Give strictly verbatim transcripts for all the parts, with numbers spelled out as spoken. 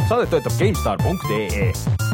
Saadet toetab GameStar punkt ee.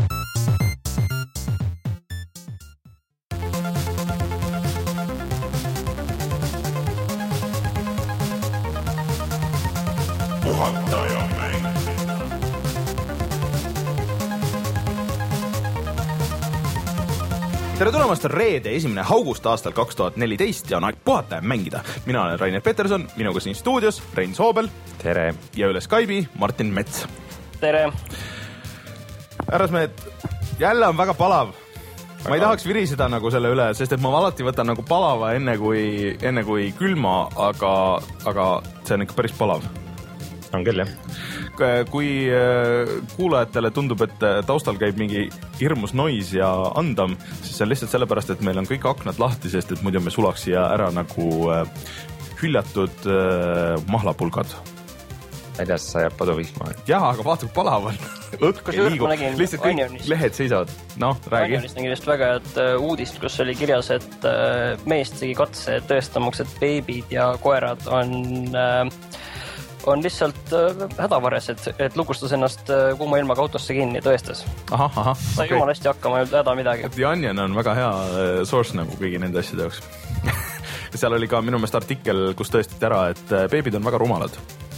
Tere tulemast, on reede esimene august aastal kaks tuhat neliteist ja on aeg puhata ja mängida. Mina olen Rainer Peterson, minuga siin stuudios Rein Soobel. Tere. Ja üle Skype'i Martin Mets. Tere. Härrasmehed, jälle on väga palav. Väga. Ma ei tahaks viriseda nagu selle üle, sest et ma alati võtan nagu palava enne kui, enne kui külma, aga, aga see on ikka päris palav. On küll, jah. Kui kuulajatele tundub, et taustal käib mingi hirmus nois ja andam, siis see on lihtsalt sellepärast, et meil on kõik aknad lahti, sest et muidu me sulaks siia ära nagu hüljatud mahlapulgad. Väljas sajab paduvihma. Jah, aga vaata, kui palav on. Õhk ei liigu, lihtsalt kõik Onionist. Lehed seisavad. No, räägi. Onionist nägi just väga head uudist, kus oli kirjas, et meest tegi katse tõestamaks, et beebid ja koerad on... on lihtsalt äh, hädavares, et, et lukustas ennast äh, kuuma ilmaga autosse kinni tõestas. Aha, aha. Sai okay. Jumal hästi hakkama, ei olnud häda midagi. The Onion on väga hea äh, source nagu kõigi nende asjade jaoks. Seal oli ka minu meelest artikkel, kus tõestati ära, et äh, beebid on väga rumalad.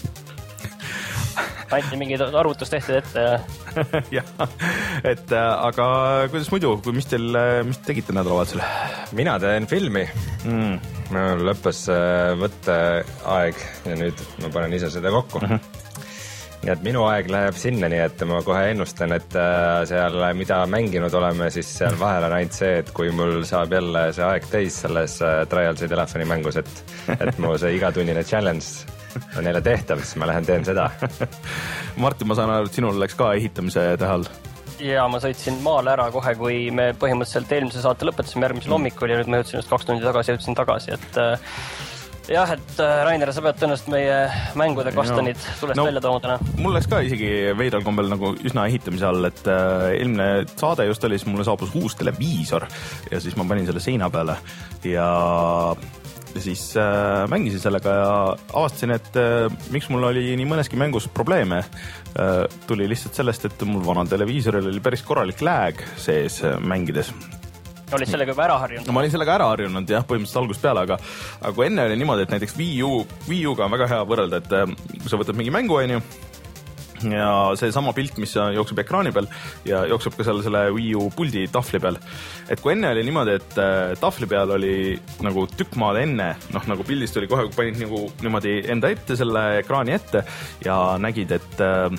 Anti mingi arvutus tehti ette ja... ja, et äh, aga kuidas muidu, kui mis teil, mis te tegite nädalavahetusel? Mina teen filmi. Mm. Ma lõppes äh, võtteaeg ja nüüd ma panen ise seda kokku. Mm-hmm. Nii et minu aeg läheb sinna, nii et ma kohe ennustan, et äh, seal, mida mänginud oleme, siis seal vahel on ainult see, et kui mul saab jälle see aeg täis selles äh, Trialsi telefoni mängus, et, et mu see igatunnine challenge on jälle tehtav, siis ma lähen teen seda. Martin, ma saan aru, et sinul läks ka ehitamise tähal. Ja ma sõitsin maale ära kohe, kui me põhimõtteliselt eelmise saate lõpetasime järgmisel mm. hommikul ja nüüd ma jõudsin just kaks tundi tagasi ja jõudsin tagasi, et äh, jah, et äh, Rainer, sa pead tõenäoliselt meie mängude kastanid no. tulest no, välja toomudena. Mul läks ka isegi veidral kombel nagu üsna ehitamise all, et äh, eelmine saade just oli, siis mulle saabus uus televiisor ja siis ma panin selle seina peale ja... Ja siis äh, mängisin sellega ja avastasin, et äh, miks mul oli nii mõneski mängus probleeme. Äh, tuli lihtsalt sellest, et mul vanal televiisoril oli päris korralik lag sees äh, mängides. Olid sellega juba ära harjunud? No, ma olin sellega ära harjunud, jah, põhimõtteliselt algusest peale, aga, aga kui enne oli niimoodi, et näiteks Wii U, Wii Uga on väga hea võrrelda, et äh, kui sa võtad mingi mängu, on ju, ja see sama pilt, mis jookseb ekraani peal ja jookseb ka selle, selle Wii U puldi tahvli peal. Et kui enne oli niimoodi, et äh, tahvli peal oli nagu tükk maad enne, noh nagu pildist oli kohe, kui panid nagu niimoodi enda ette selle ekraani ette ja nägid, et äh,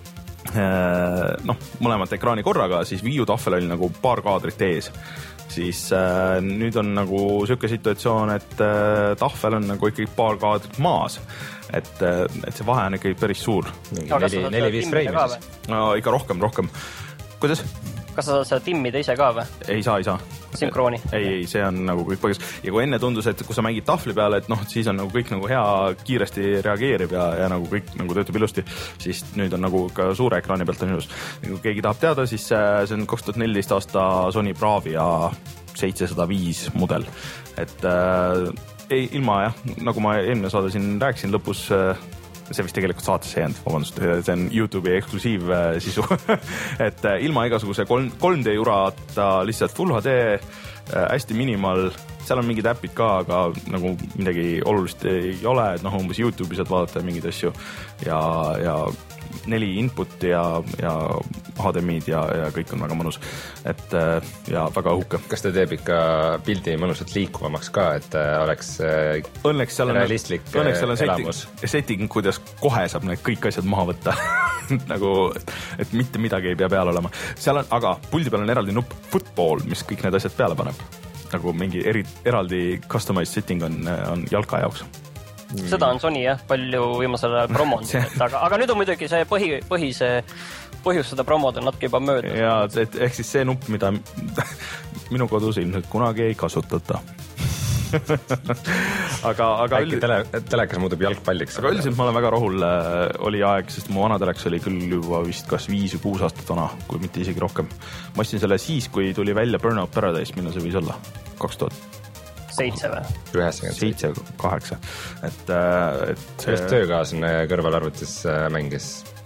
noh, mõlemat ekraani korraga, siis Wii U tahvel oli nagu paar kaadrit ees. Siis äh, nüüd on nagu siuke situatsioon, et äh, tahvel on nagu ikkagi paar kaadrit maas. Et, et see vahe on ikkagi päris suur. neli viis freimi siis? No, ikka rohkem, rohkem. Kuidas? Kas sa saad seda timmida ise ka või? Ei saa, ei saa. Synkrooni? Ei, ei, see on nagu kõik põhjus. Ja kui enne tundus, et kui sa mängid tahvli peale, et noh, siis on nagu kõik nagu hea kiiresti reageerib ja, ja nagu kõik nagu töötab ilusti, siis nüüd on nagu ka suure ekraani pealt on ilus. Kui keegi tahab teada, siis see on kaks tuhat neliteist aasta Sony Bravia seitsesada viis mudel. Et äh, ei, ilma jah, nagu ma eelmine saade siin rääkisin lõpus, see vist tegelikult saates ei jäänud, vabandust, see on YouTube'i eksklusiiv sisu, et ilma igasuguse kolm D jurata, lihtsalt Full H D, hästi minimal, seal on mingid äpid ka, aga nagu midagi olulist ei ole, et noh, umbes YouTube'i saad vaadata mingid asju ja, ja neli input ja, ja H D M I-d ja, ja kõik on väga mõnus, et ja väga õhuke. Kas ta teeb ikka pildi mõnusalt liikuvamaks ka, et oleks õnneks seal on, realistlik õnneks seal on elamus? Setting, setting, kuidas kohe saab need kõik asjad maha võtta. nagu, et mitte midagi ei pea peal olema. Seal on, aga puldi peal on eraldi nupp football, mis kõik need asjad peale paneb. Nagu mingi eri, eraldi customized setting on, on jalka jaoks. Seda on Sony jah, palju viimasele promod, aga, aga nüüd on muidugi see põhi, põhi see põhjus seda promod on natuke juba mööda. Ja, et, ehk siis see nupp, mida minu kodus ilmselt kunagi ei kasutata. aga, aga äkki tele, telekas muutub jalgpalliks. Aga üldiselt ma olen väga rahul, oli aeg, sest mu vana telekas oli küll juba vist kas viis või kuus aastat vana, kui mitte isegi rohkem. Ma ostsin selle siis, kui tuli välja Burnout Paradise, millal see võis olla? kaks tuhat seitse või? üheksakümmend seitse, kaheksa. Et, et see... Just töökaaslane kõrvalarvutis mängis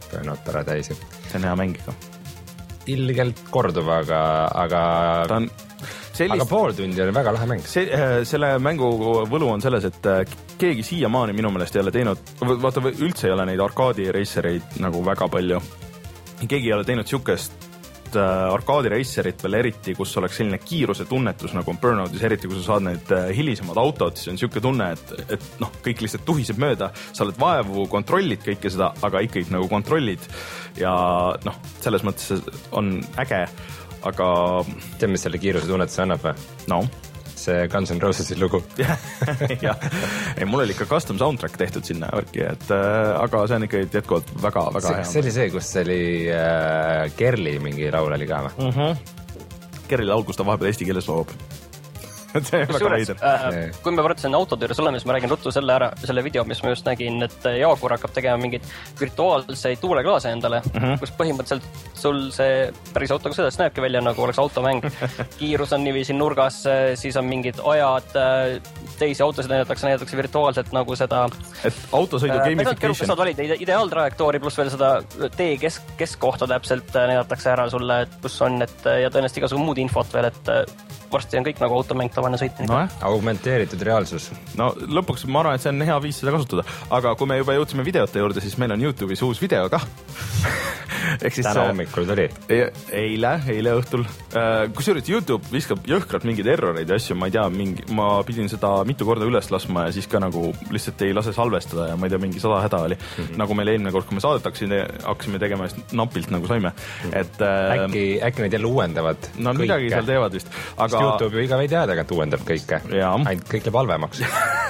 Burnout Paradise'i. See on hea mäng ikka. Ilgelt korduv, aga, aga, on sellist... aga pool tundi oli väga lahe mäng. See, selle mängu võlu on selles, et keegi siiamaani minu meelest ei ole teinud, vaata üldse ei ole neid arkaadi reisereid nagu väga palju. Keegi ei ole teinud siukest arkaadi reiserit veel eriti, kus oleks selline kiiruse tunnetus nagu on Burnoutis, eriti kui sa saad need hilisemad autod, siis on siuke tunne, et, et noh, kõik lihtsalt tuhiseb mööda, sa oled vaevu, kontrollid kõike seda, aga ikkagi nagu kontrollid ja noh, selles mõttes on äge, aga tead, mis selle kiiruse tunnetus annab või? No see Guns N' Roses'i lugu. jah, ei, mul oli ikka custom soundtrack tehtud sinna värki, et äh, aga see on ikka jätkuvalt väga, väga see, hea. See oli see, kus oli äh, Kerli mingi laul oli ka või? Uh -huh. Kerli laul, kus ta vahepeal eesti keeles loobub. see on väga veider. Äh, kui me võrdsin autode juures oleme, siis ma räägin ruttu selle ära, selle video, mis ma just nägin, et Jaguar hakkab tegema mingeid virtuaalseid tuuleklaase endale, uh -huh. kus põhimõtteliselt sul see päris autoga sõidades näebki välja, nagu oleks automäng. Kiirus on niiviisi nurgas, siis on mingid ajad, teisi autosid näidatakse, näidatakse virtuaalselt nagu seda. Et autosõidu äh, gamification. Saad valida ideaaltrajektoori pluss veel seda tee kesk, keskkohta täpselt näidatakse ära sulle, et kus on, et ja tõenäoliselt igasugune muud infot veel, et varsti on kõik nagu automäng tavaline sõitmine. No, augmenteeritud reaalsus. No lõpuks ma arvan, et see on hea viis seda kasutada, aga kui me juba jõudsime videote juurde, siis meil on YouTube'is uus video ka. Siis täna hommikul tuli? Eile, eile õhtul. Kusjuures YouTube viskab jõhkralt mingeid erroreid ja asju, ma ei tea, mingi, ma pidin seda mitu korda üles laskma ja siis ka nagu lihtsalt ei lase salvestada ja ma ei tea, mingi sada häda oli. Mm -hmm. Nagu meil eelmine kord, kui me saadet hakkasime, hakkasime tegema, siis napilt nagu saime. Mm -hmm. et, äkki, äkki need jälle uuendavad no, kõike. Midagi seal teevad vist. Aga... YouTube ju iga veidi aja tagant uuendab kõike. Ainult kõik läheb halvemaks.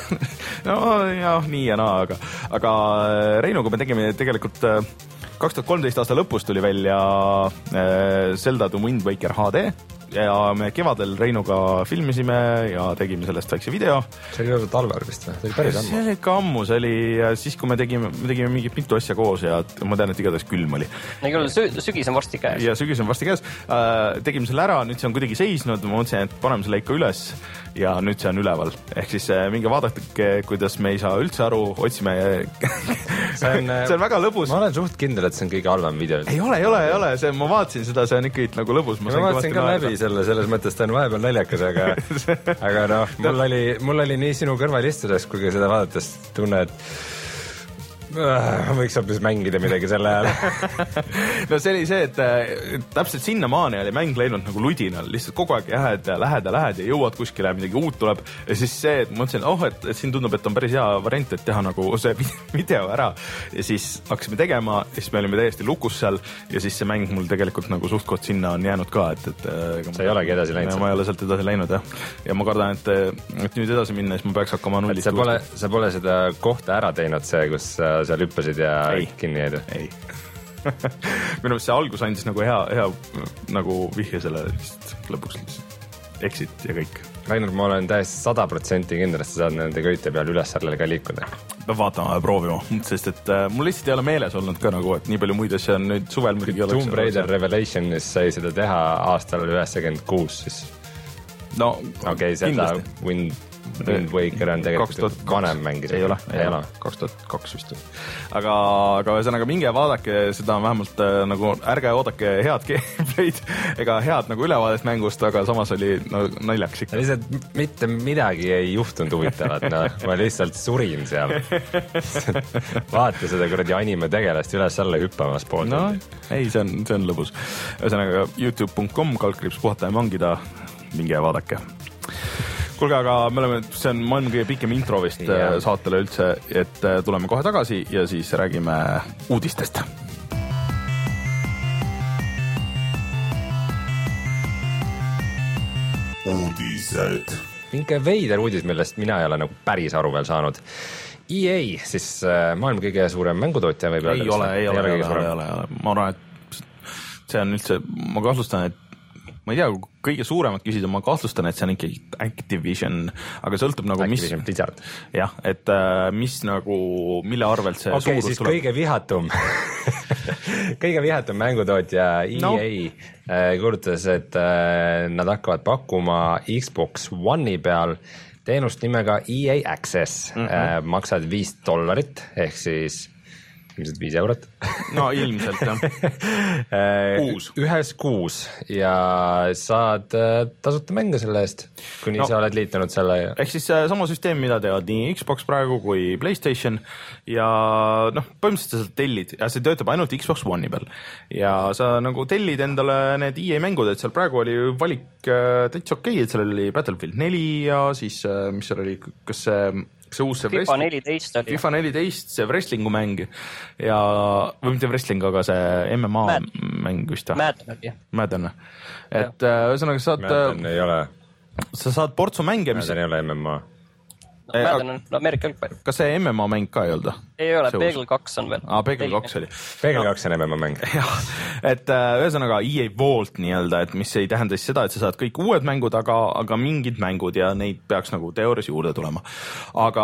no jah, nii ja naa, aga, aga Reinuga me tegime tegelikult kaks tuhat kolmteist aasta lõpus tuli välja Zelda The Wind Waker H D ja me kevadel Reinuga filmisime ja tegime sellest väikse video. See oli olnud talvel vist või? See oli päris ammu. See oli ikka ammu, see oli siis, kui me tegime, me tegime mingit mitu asja koos ja ma tean, et igatahes külm oli. Nii küll, sügis on varsti käes. Ja sügis on varsti käes. Äh, tegime selle ära, nüüd see on kuidagi seisnud, ma mõtlesin, et paneme selle ikka üles ja nüüd see on üleval. Ehk siis minge vaadake, kuidas me ei saa üldse aru, otsime. see, on, see on väga lõbus. Ma olen suht kindel, et see on kõige halvem video. Ei ole, ei ole, ei ole. See, ma vaatasin seda, see on ikka nagu lõbus. Ma, ma vaatasin ka läbi selle, selles mõttes ta on vahepeal naljakas, aga, aga noh, mul oli, mul oli nii sinu kõrval istudes, kui ka seda vaadates tunne, et ma võiks hoopis mängida midagi selle ajal. no see oli see, et täpselt sinnamaani oli mäng läinud nagu ludinal, lihtsalt kogu aeg lähed ja lähed ja lähed ja jõuad kuskile, midagi uut tuleb ja siis see, et ma mõtlesin, oh, et, et siin tundub, et on päris hea variant, et teha nagu see video ära ja siis hakkasime tegema ja siis me olime täiesti lukus seal ja siis see mäng mul tegelikult nagu suhtkot sinna on jäänud ka, et, et sa ei olegi edasi läinud? Ma ei ole sealt edasi läinud, jah. Ja ma kardan, et, et nüüd edasi minna, siis ma peaks hakkama nullist. Sa pole, sa pole seda kohta ära teinud, see, kus seal hüppasid ja ei. Kinni jäid? Ei. Minu meelest see algus andis nagu hea, hea nagu vihje selle lõpuks exit ja kõik. Rainer, ma olen täiesti sada protsenti kindel, et sa saad nende köite peal üles sellele ka liikuda. Peab vaatama ja proovima, sest et äh, mul lihtsalt ei ole meeles olnud ka nagu, et nii palju muid asja on nüüd suvel muidugi oleks. Tomb Raider Revelationis sai seda teha aastal üheksakümmend kuus siis. No okei, okay, seda Wind Wind Waker on tegelikult vanem mängis. Ei ole, ei ole, kaks tuhat kaks vist. Aga, aga ühesõnaga minge vaadake, seda on vähemalt nagu, ärge oodake head gameplay'd ega head nagu ülevaadet mängust, aga samas oli no, naljaks ikka. Lihtsalt mitte midagi ei juhtunud huvitavat, no, ma lihtsalt surin seal. Vaata seda kuradi anime tegelast üles-alla hüppamas pool. No, ei, see on, see on lõbus. Ühesõnaga youtube punkt com, kaldkriips puhata ja mangida, minge ja vaadake. Kuulge, aga me oleme, see on maailma kõige pikem intro vist yeah. saatele üldse, et tuleme kohe tagasi ja siis räägime uudistest. Uudised. Minge veider uudis, millest mina ei ole nagu päris aru veel saanud. E A, siis maailma kõige suurem mängutootja võib ei ole, ei ole, ei ole, ei ole, ma arvan, et see on üldse, ma kahtlustan, et ma ei tea, kõige suuremat küsida, ma kahtlustan, et see on ikkagi Activision, aga sõltub nagu Activision mis... Blizzard. Jah, et mis nagu, mille arvelt see okay, suurus tuleb. Okei, siis kõige vihatum, kõige vihatum mängutootja E A no. kuulutas, et nad hakkavad pakkuma Xbox One'i peal teenust nimega E A Access. Mm-hmm. Maksad viis dollarit, ehk siis ilmselt viis eurot. No ilmselt jah. Kuus. Ühes kuus ja saad tasuta mänge selle eest, kuni no, sa oled liitunud selle. Ehk siis sama süsteem, mida teevad nii Xbox praegu kui PlayStation ja noh, põhimõtteliselt sa tellid ja see töötab ainult Xbox One'i peal ja sa nagu tellid endale need E A mängud, et seal praegu oli valik täitsa okei, et seal oli Battlefield neli ja siis mis seal oli, kas see see uus see FIFA neliteist oli. FIFA neliteist, see wrestlingu mäng ja, või mitte wrestling, aga see M M A Mad. mäng vist. Madden oli. Madden. Et ühesõnaga saad... Madden ei ole. Sa saad portsu mänge, mis... Madden ei ole M M A. No, Madden on Ameerika jalgpall. Kas see M M A mäng ka ei olnud? Ei ole, Peegel kaks on veel. Aa, Peegel kaks oli. Peegel kaks on M M A mäng. jah, et ühesõnaga E A Vault nii-öelda, et mis ei tähenda siis seda, et sa saad kõik uued mängud, aga, aga mingid mängud ja neid peaks nagu teoorias juurde tulema. Aga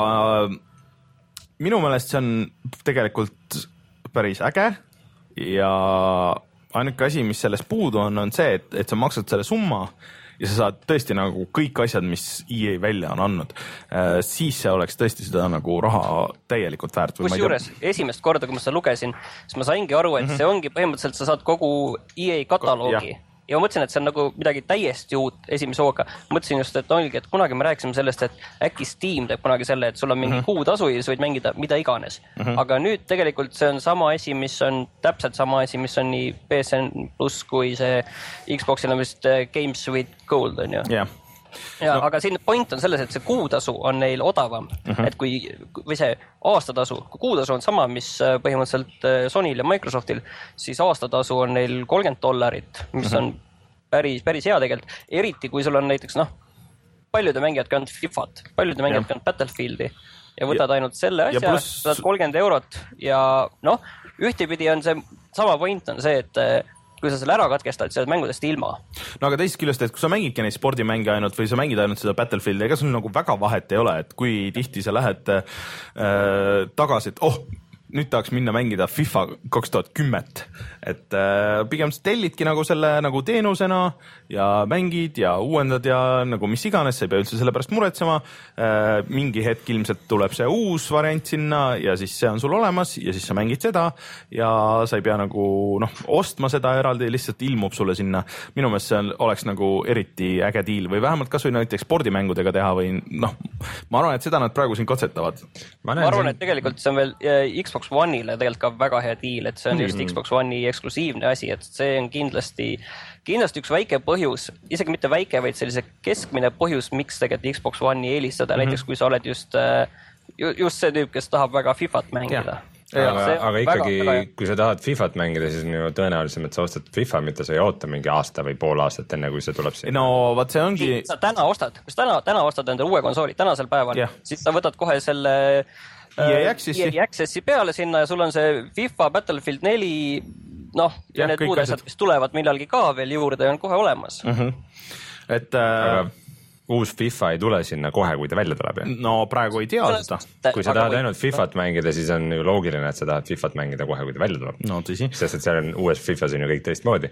minu meelest see on tegelikult päris äge ja ainuke asi, mis sellest puudu on, on see, et, et sa maksad selle summa ja sa saad tõesti nagu kõik asjad, mis E A välja on andnud, siis see oleks tõesti seda nagu raha täielikult väärt. Kus juures esimest korda, kui ma seda lugesin, siis ma saingi aru, et mm -hmm. see ongi põhimõtteliselt, sa saad kogu E A kataloogi ja. ja ma mõtlesin, et see on nagu midagi täiesti uut esimese hooga. Mõtlesin just, et ongi, et kunagi me rääkisime sellest, et äkki Steam teeb kunagi selle, et sul on mingi mm -hmm. kuutasu ja sa võid mängida mida iganes. Mm -hmm. Aga nüüd tegelikult see on sama asi, mis on täpselt sama asi, mis on nii P S N plus kui see Xboxil on vist Games with Gold on ju. Yeah. Ja, no. Aga siin point on selles, et see kuutasu on neil odavam, mm -hmm. et kui, või see aastatasu, kui kuutasu on sama, mis põhimõtteliselt Sonyl ja Microsoftil, siis aastatasu on neil kolmkümmend dollarit, mis mm -hmm. on päris, päris hea tegelikult, eriti kui sul on näiteks, noh, paljude mängijad kandnud FIFAt, paljude mängijad kandnud Battlefieldi ja võtad ja, ainult selle asja, plus... saad kolmkümmend eurot ja noh, ühtepidi on see, sama point on see, et kui sa selle ära katkestad, sa oled mängudest ilma. No aga teisest küljest, et kui sa mängidki neid spordimänge ainult või sa mängid ainult seda Battlefieldi, ega sul nagu väga vahet ei ole, et kui tihti sa lähed äh, tagasi, et oh, nüüd tahaks minna mängida FIFA kaks tuhat kümme, et äh, pigem sa tellidki nagu selle nagu teenusena ja mängid ja uuendad ja nagu mis iganes, sa ei pea üldse selle pärast muretsema. Äh, mingi hetk ilmselt tuleb see uus variant sinna ja siis see on sul olemas ja siis sa mängid seda ja sa ei pea nagu noh, ostma seda eraldi, lihtsalt ilmub sulle sinna. Minu meelest see oleks nagu eriti äge diil või vähemalt kas või näiteks spordimängudega teha või noh, ma arvan, et seda nad praegu siin katsetavad. Ma, ma arvan, et tegelikult see on veel Xbox One'ile tegelikult ka väga hea diil, et see on just Xbox One'i eksklusiivne asi, et see on kindlasti kindlasti üks väike põhjus, isegi mitte väike, vaid sellise keskmine põhjus, miks tegelikult Xbox One'i eelistada, mm -hmm. näiteks kui sa oled just, just see tüüp, kes tahab väga FIFAt mängida. Ja, aga, aga ikkagi, väga, väga... kui sa tahad FIFAt mängida, siis on ju tõenäoliselt, et sa ostad FIFA, mitte sa ei oota mingi aasta või pool aastat enne, kui see tuleb siin. No vaat see ongi... Sa täna ostad, kui sa täna, täna ostad enda uue konsooli, tänasel päeval, yeah. siis sa võtad kohe selle E A Accessi. E A Accessi peale sinna ja sul on see FIFA, Battlefield neli, noh, ja, ja need muud asjad, mis tulevad millalgi ka veel juurde, on kohe olemas. Mm -hmm. Et... Äh... uus FIFA ei tule sinna kohe, kui ta välja tuleb, jah? No praegu ei tea seda. Kui sa tahad ainult FIFAt mängida, siis on ju loogiline, et sa tahad FIFAt mängida kohe, kui ta välja tuleb. No tõsi. Sest et seal on uues FIFAs on ju kõik teistmoodi.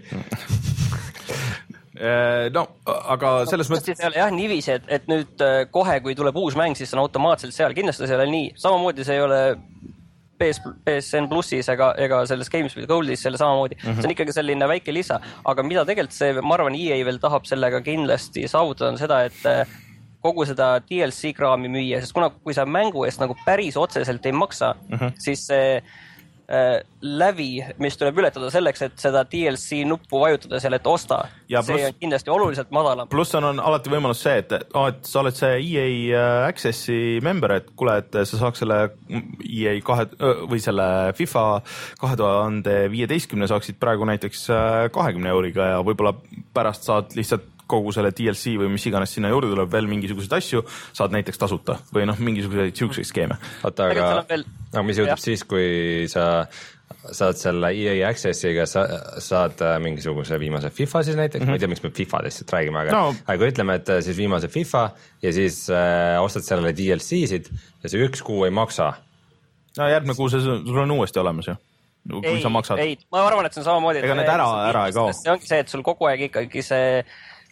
No, aga selles mõttes... See ei ole jah niiviisi, et, et nüüd kohe, kui tuleb uus mäng, siis on automaatselt seal. Kindlasti see ei ole nii. Samamoodi see ei ole P S N plussis ega, ega selles Games with Goldis selle samamoodi. Mm -hmm. See on ikkagi selline väike lisa. Aga mida tegelikult see, ma arvan, E A veel tahab sellega kindlasti saavutada on seda, et kogu seda D L C kraami müüa, sest kuna kui sa mängu eest nagu päris otseselt ei maksa, mm -hmm. siis see äh, lävi, mis tuleb ületada selleks, et seda D L C nuppu vajutada seal, et osta, ja see plus, on kindlasti oluliselt madalam. Pluss on, on alati võimalus see, et, oh, et sa oled see E A Accessi member, et kuule, et sa saaks selle E A kahe või selle FIFA kahe tuhande viieteistkümne saaksid praegu näiteks kahekümne euriga ja võib-olla pärast saad lihtsalt kogu selle D L C või mis iganes sinna juurde tuleb veel mingisuguseid asju, saad näiteks tasuta või noh, mingisuguseid siukseid skeeme. Oota, aga veel... no, mis juhtub siis, kui sa saad selle E A Accessiga, sa saad mingisuguse viimase FIFA siis näiteks, mm -hmm. ma ei tea, miks me FIFA-dest räägime, aga, no. aga kui ütleme, et siis viimase FIFA ja siis äh, ostad sellele D L C-sid ja see üks kuu ei maksa. No järgmine kuu see sul on uuesti olemas ju. Kui ei, sa maksad. Ei, ma arvan, et see on samamoodi. Ega need ära, ära ei kao. See ongi see, et sul kogu aeg ikkagi see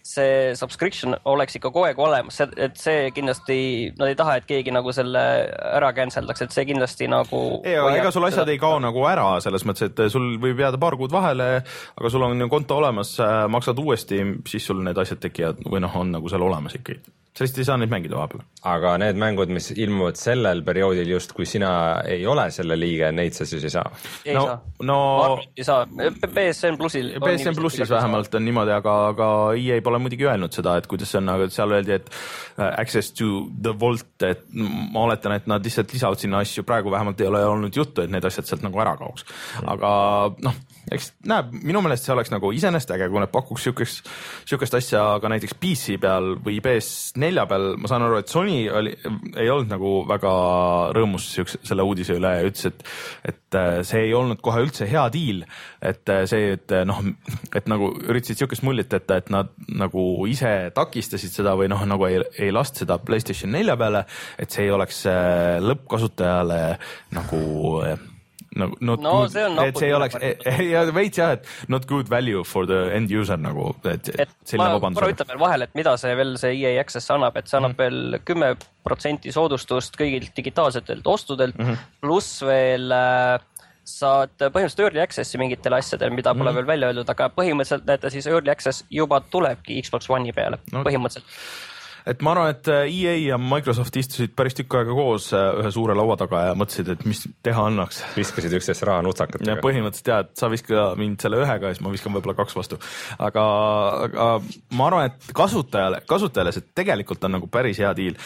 see subscription oleks ikka kogu aeg olemas, et see kindlasti, nad ei taha, et keegi nagu selle ära canceldaks, et see kindlasti nagu... Ei, aga ega sul asjad ei kao nagu ära selles mõttes, et sul võib jääda paar kuud vahele, aga sul on konto olemas, maksad uuesti, siis sul need asjad tekivad või noh, on nagu seal olemas ikkagi. Sellist ei saa neid mängida vahepeal. Aga need mängud, mis ilmuvad sellel perioodil just, kui sina ei ole selle liige, neid sa siis ei saa? Ei no, saa. No, ei saa. P S N plussil. P S N plussis vähemalt on niimoodi, aga, aga E A pole muidugi öelnud seda, et kuidas see on, aga seal öeldi, et access to the vault, et ma oletan, et nad lihtsalt lisavad sinna asju, praegu vähemalt ei ole olnud juttu, et need asjad sealt nagu ära kauks. Aga noh, eks näeb, minu meelest see oleks nagu isenest äge, kui nad pakuks siukest, siukest asja ka näiteks P C peal või P S nelja peal. Ma saan aru, et Sony oli, ei olnud nagu väga rõõmus siukse, selle uudise üle ja ütles, et, et see ei olnud kohe üldse hea diil, et see, et noh, et nagu üritasid siukest muljet, et, et nad nagu ise takistasid seda või noh, nagu ei, ei last seda PlayStation nelja peale, et see ei oleks lõppkasutajale nagu nagu not no, good, see et see ei oleks, ja veits jah, et not good value for the end user nagu, et, et selline vabandus. Ma ütlen veel vahel, et mida see veel see E A Access annab, et see annab mm. veel kümme protsenti soodustust kõigilt digitaalsetelt ostudelt, mm -hmm. pluss veel äh, saad põhimõtteliselt early access'i mingitele asjadele, mida pole mm. veel välja öeldud, aga põhimõtteliselt näete siis early access juba tulebki Xbox One'i peale, no. põhimõtteliselt. Et ma arvan, et E A ja Microsoft istusid päris tükk aega koos ühe suure laua taga ja mõtlesid, et mis teha annaks. Viskasid üksteist raha nutsakatega. Ja põhimõtteliselt jah, et sa viska mind selle ühega ja siis ma viskan võib-olla kaks vastu. Aga, aga ma arvan, et kasutajale, kasutajale see tegelikult on nagu päris hea diil.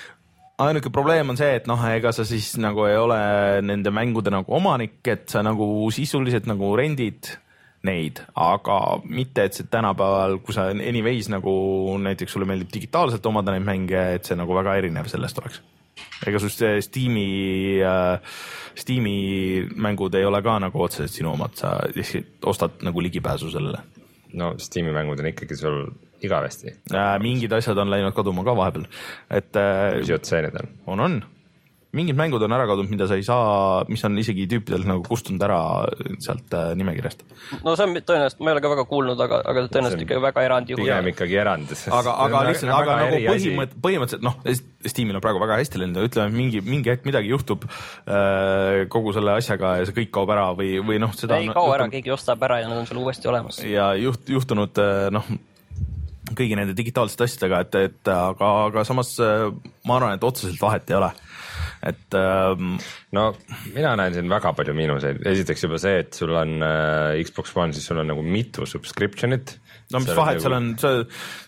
Ainuke probleem on see, et noh, ega sa siis nagu ei ole nende mängude nagu omanik, et sa nagu sisuliselt nagu rendid neid, aga mitte, et see tänapäeval, kui sa anyways nagu näiteks sulle meeldib digitaalselt omada neid mänge, et see nagu väga erinev sellest oleks. Ega sul see Steam'i, äh, Steam'i mängud ei ole ka nagu otseselt sinu omad, sa ostad nagu ligipääsu sellele. No Steam'i mängud on ikkagi sul igavesti. Äh, mingid asjad on läinud kaduma ka vahepeal. Et, äh, mis jutt see nüüd on? On, on. Mingid mängud on ära kadunud, mida sa ei saa, mis on isegi tüüpidelt nagu kustunud ära sealt nimekirjast. No see on tõenäoliselt, ma ei ole ka väga kuulnud, aga, aga tõenäoliselt ikkagi väga erand juhul. Pigem ikkagi erand. Aga, aga lihtsalt, aga nagu põhimõtt, põhimõtteliselt, noh, Steamil on praegu väga hästi lennud, ütleme, mingi, mingi hetk midagi juhtub äh, kogu selle asjaga ja see kõik kaob ära või, või noh, seda ei kao ära, keegi ostab ära ja nad on sul uuesti olemas. Ja juht, juhtunud, noh, kõigi nende digitaalsete asjadega, et, et aga, aga samas ma arvan, et otseselt vahet ei ole. Et, ähm, no mina näen siin väga palju miinuseid. Esiteks juba see, et sul on äh, Xbox One, siis sul on nagu mitu subscriptionit. No mis vahet, seal on see,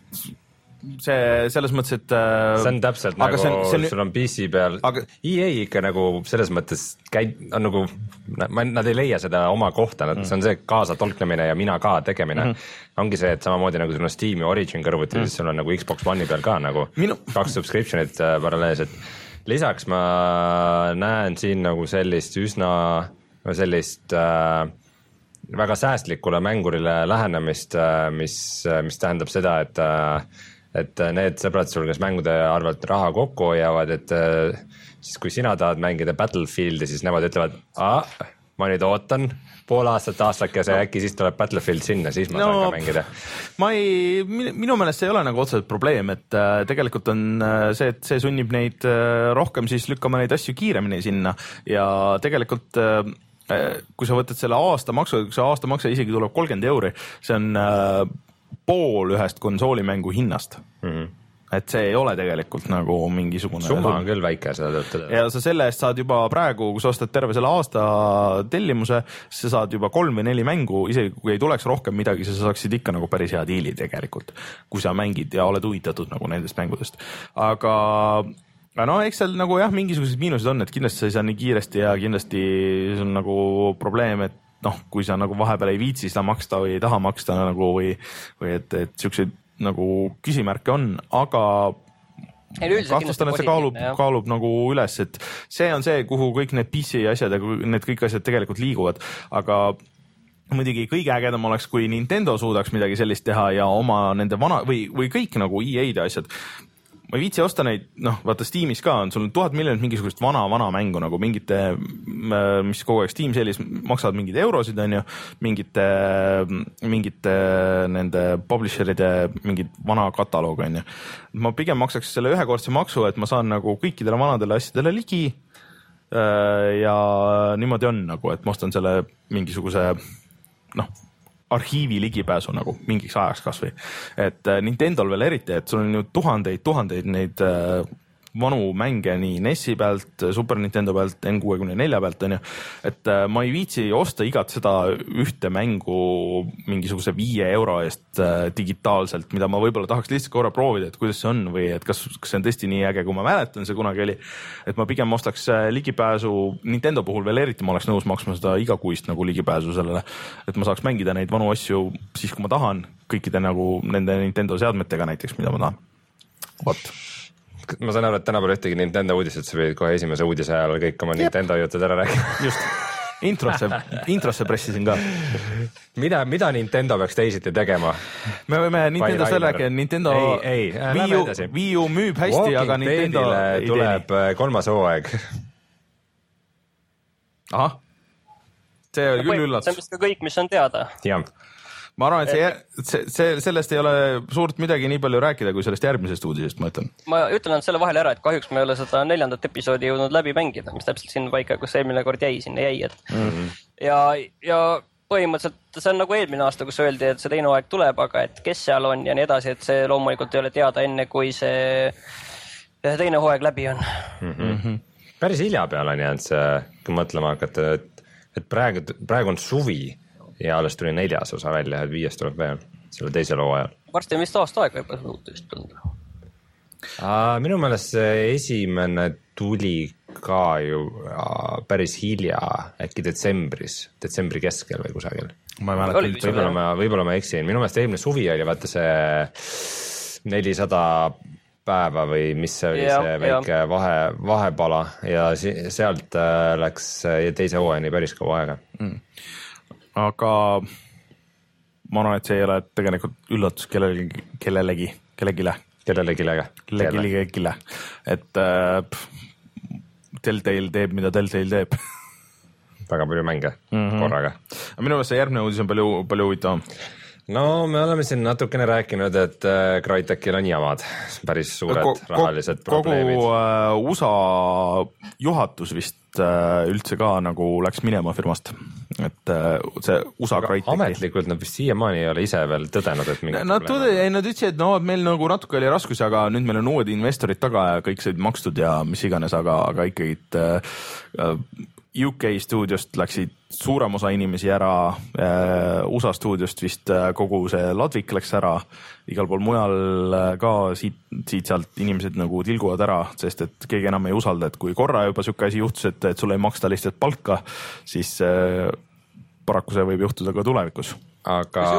see selles mõttes, et äh, see on täpselt nagu, see on, see on, sul on P C peal, aga E A ikka nagu selles mõttes käib, on nagu, nad ei leia seda oma kohta, nad, mm. see on see kaasa tolknemine ja mina ka tegemine. Mm -hmm. Ongi see, et samamoodi nagu sul on Steam ja Origin kõrvuti, mm. siis sul on nagu Xbox One'i peal ka nagu Minu... kaks subscriptionit äh, paralleelselt. Lisaks ma näen siin nagu sellist üsna sellist äh, väga säästlikule mängurile lähenemist, äh, mis, mis tähendab seda, et, äh, et need sõbrad sul, kes mängude arvelt raha kokku hoiavad, et äh, siis kui sina tahad mängida Battlefieldi, siis nemad ütlevad, ah, ma nüüd ootan pool aastat aastakese ja no. äkki siis tuleb Battlefield sinna, siis ma no, saan ka mängida. Ma ei, minu meelest see ei ole nagu otseselt probleem, et äh, tegelikult on äh, see, et see sunnib neid äh, rohkem siis lükkama neid asju kiiremini sinna ja tegelikult äh, kui sa võtad selle aasta maksu, kui see aasta makse isegi tuleb kolmkümmend euri, see on äh, pool ühest konsoolimängu hinnast. Mm-hmm. Et see ei ole tegelikult nagu mingisugune summa on küll väike, seda töötada. Ja sa selle eest saad juba praegu, kui sa ostad terve selle aasta tellimuse, sa saad juba kolm või neli mängu, isegi kui ei tuleks rohkem midagi, sa saaksid ikka nagu päris hea diili tegelikult, kui sa mängid ja oled huvitatud nagu nendest mängudest. Aga aga no eks seal nagu jah, mingisugused miinused on, et kindlasti sa ei saa nii kiiresti ja kindlasti see on nagu probleem, et noh, kui sa nagu vahepeal ei viitsi seda maksta või ei taha maksta nagu või, või et, et siukseid nagu küsimärke on, aga kahtlustan, et see kaalub, kaalub nagu üles, et see on see, kuhu kõik need P C asjad ja need kõik asjad tegelikult liiguvad, aga muidugi kõige ägedam oleks, kui Nintendo suudaks midagi sellist teha ja oma nende vana või, või kõik nagu E A-de asjad. ma ei viitsi osta neid, noh, vaata Steamis ka on, sul on tuhat miljonit mingisugust vana, vana mängu nagu mingite, mis kogu aeg Steam sellis maksavad mingid eurosid, on ju, mingite, mingite nende publisheride mingid vana kataloog, on ju. Ma pigem maksaks selle ühekordse maksu, et ma saan nagu kõikidele vanadele asjadele ligi ja niimoodi on nagu, et ma ostan selle mingisuguse, noh, arhiivi ligipääsu nagu mingiks ajaks kasvõi. Et Nintendol veel eriti, et sul on ju tuhandeid, tuhandeid neid vanu mänge nii N E S-i pealt, Super Nintendo pealt, N kuuskümmend neli pealt on ju, et ma ei viitsi osta igat seda ühte mängu mingisuguse viie euro eest digitaalselt, mida ma võib-olla tahaks lihtsalt korra proovida, et kuidas see on või et kas, kas see on tõesti nii äge, kui ma mäletan, see kunagi oli, et ma pigem ostaks ligipääsu Nintendo puhul veel eriti, ma oleks nõus maksma seda igakuist nagu ligipääsu sellele, et ma saaks mängida neid vanu asju siis, kui ma tahan, kõikide nagu nende Nintendo seadmetega näiteks, mida ma tahan. Vot. Ma saan aru, et täna pole ühtegi Nintendo uudised, sa pidid kohe esimese uudise ajal kõik oma Jep. Nintendo jutud ära rääkima. Just, introsse, introsse pressisin ka. Mida, mida Nintendo peaks teisiti tegema? Me võime Nintendo selle rääkida, Nintendo ei, ei, Wii U, Wii U müüb hästi, Walking aga Nintendo tuleb kolmas hooaeg. Ahah, see oli küll üllatus. See on vist ka kõik, mis on teada. Jah. Ma arvan, et see, see, see, sellest ei ole suurt midagi nii palju rääkida, kui sellest järgmisest uudisest, ma ütlen. Ma ütlen selle vahel ära, et kahjuks me ei ole seda neljandat episoodi jõudnud läbi mängida, mis täpselt siin paika, kus eelmine kord jäi, sinna jäi. Et... Mm-hmm. Ja, ja põhimõtteliselt see on nagu eelmine aasta, kus öeldi, et see teine aeg tuleb, aga et kes seal on ja nii edasi, et see loomulikult ei ole teada enne, kui see teine hooaeg läbi on. Mm-hmm. Päris hilja peale on jäänud see, kui mõtlema hakata, et, et praegu, praegu on suvi ja alles tuli neljas osa välja, et viies tuleb veel selle teisel hooajal. Varsti on vist aasta aeg võib-olla uutest tulnud. Minu meelest see esimene tuli ka ju päris hilja, äkki detsembris, detsembri keskel või kusagil. Ma ei mäleta, võib-olla ma, võib-olla ma eksin. Minu meelest eelmine suvi oli vaata see nelisada päeva või mis see oli ja, see väike vahe, vahepala ja sealt läks teise hooajani päris kaua aega. Mm. Aga ma arvan, et see ei ole tegelikult üllatus kellelegi, kellelegi, kellegile. Kellelegile. Kellelegile. Et äh, Telltale teeb, mida Telltale teeb. Väga palju mänge mm-hmm. korraga. Minu meelest see järgmine uudis on palju, palju huvitavam. No me oleme siin natukene rääkinud, et Crytekil on jamad, päris suured ko- rahalised probleemid. Kogu uh, U S A juhatus vist uh, üldse ka nagu läks minema firmast, et uh, see U S A Crytek. Ametlikult nad vist siiamaani ei ole ise veel tõdenud, et mingi nad tõde, ei, nad ütlesid, et no meil nagu natuke oli raskusi, aga nüüd meil on uued investorid taga ja kõik said makstud ja mis iganes, aga, aga ikkagi uh, uh, U K stuudiost läksid suurem osa inimesi ära, U S A stuudiost vist kogu see Ladvik läks ära, igal pool mujal ka siit, siit sealt inimesed nagu tilguvad ära, sest et keegi enam ei usalda, et kui korra juba siuke asi juhtus, et, et sulle ei maksta lihtsalt palka, siis äh, paraku see võib juhtuda ka tulevikus. Aga...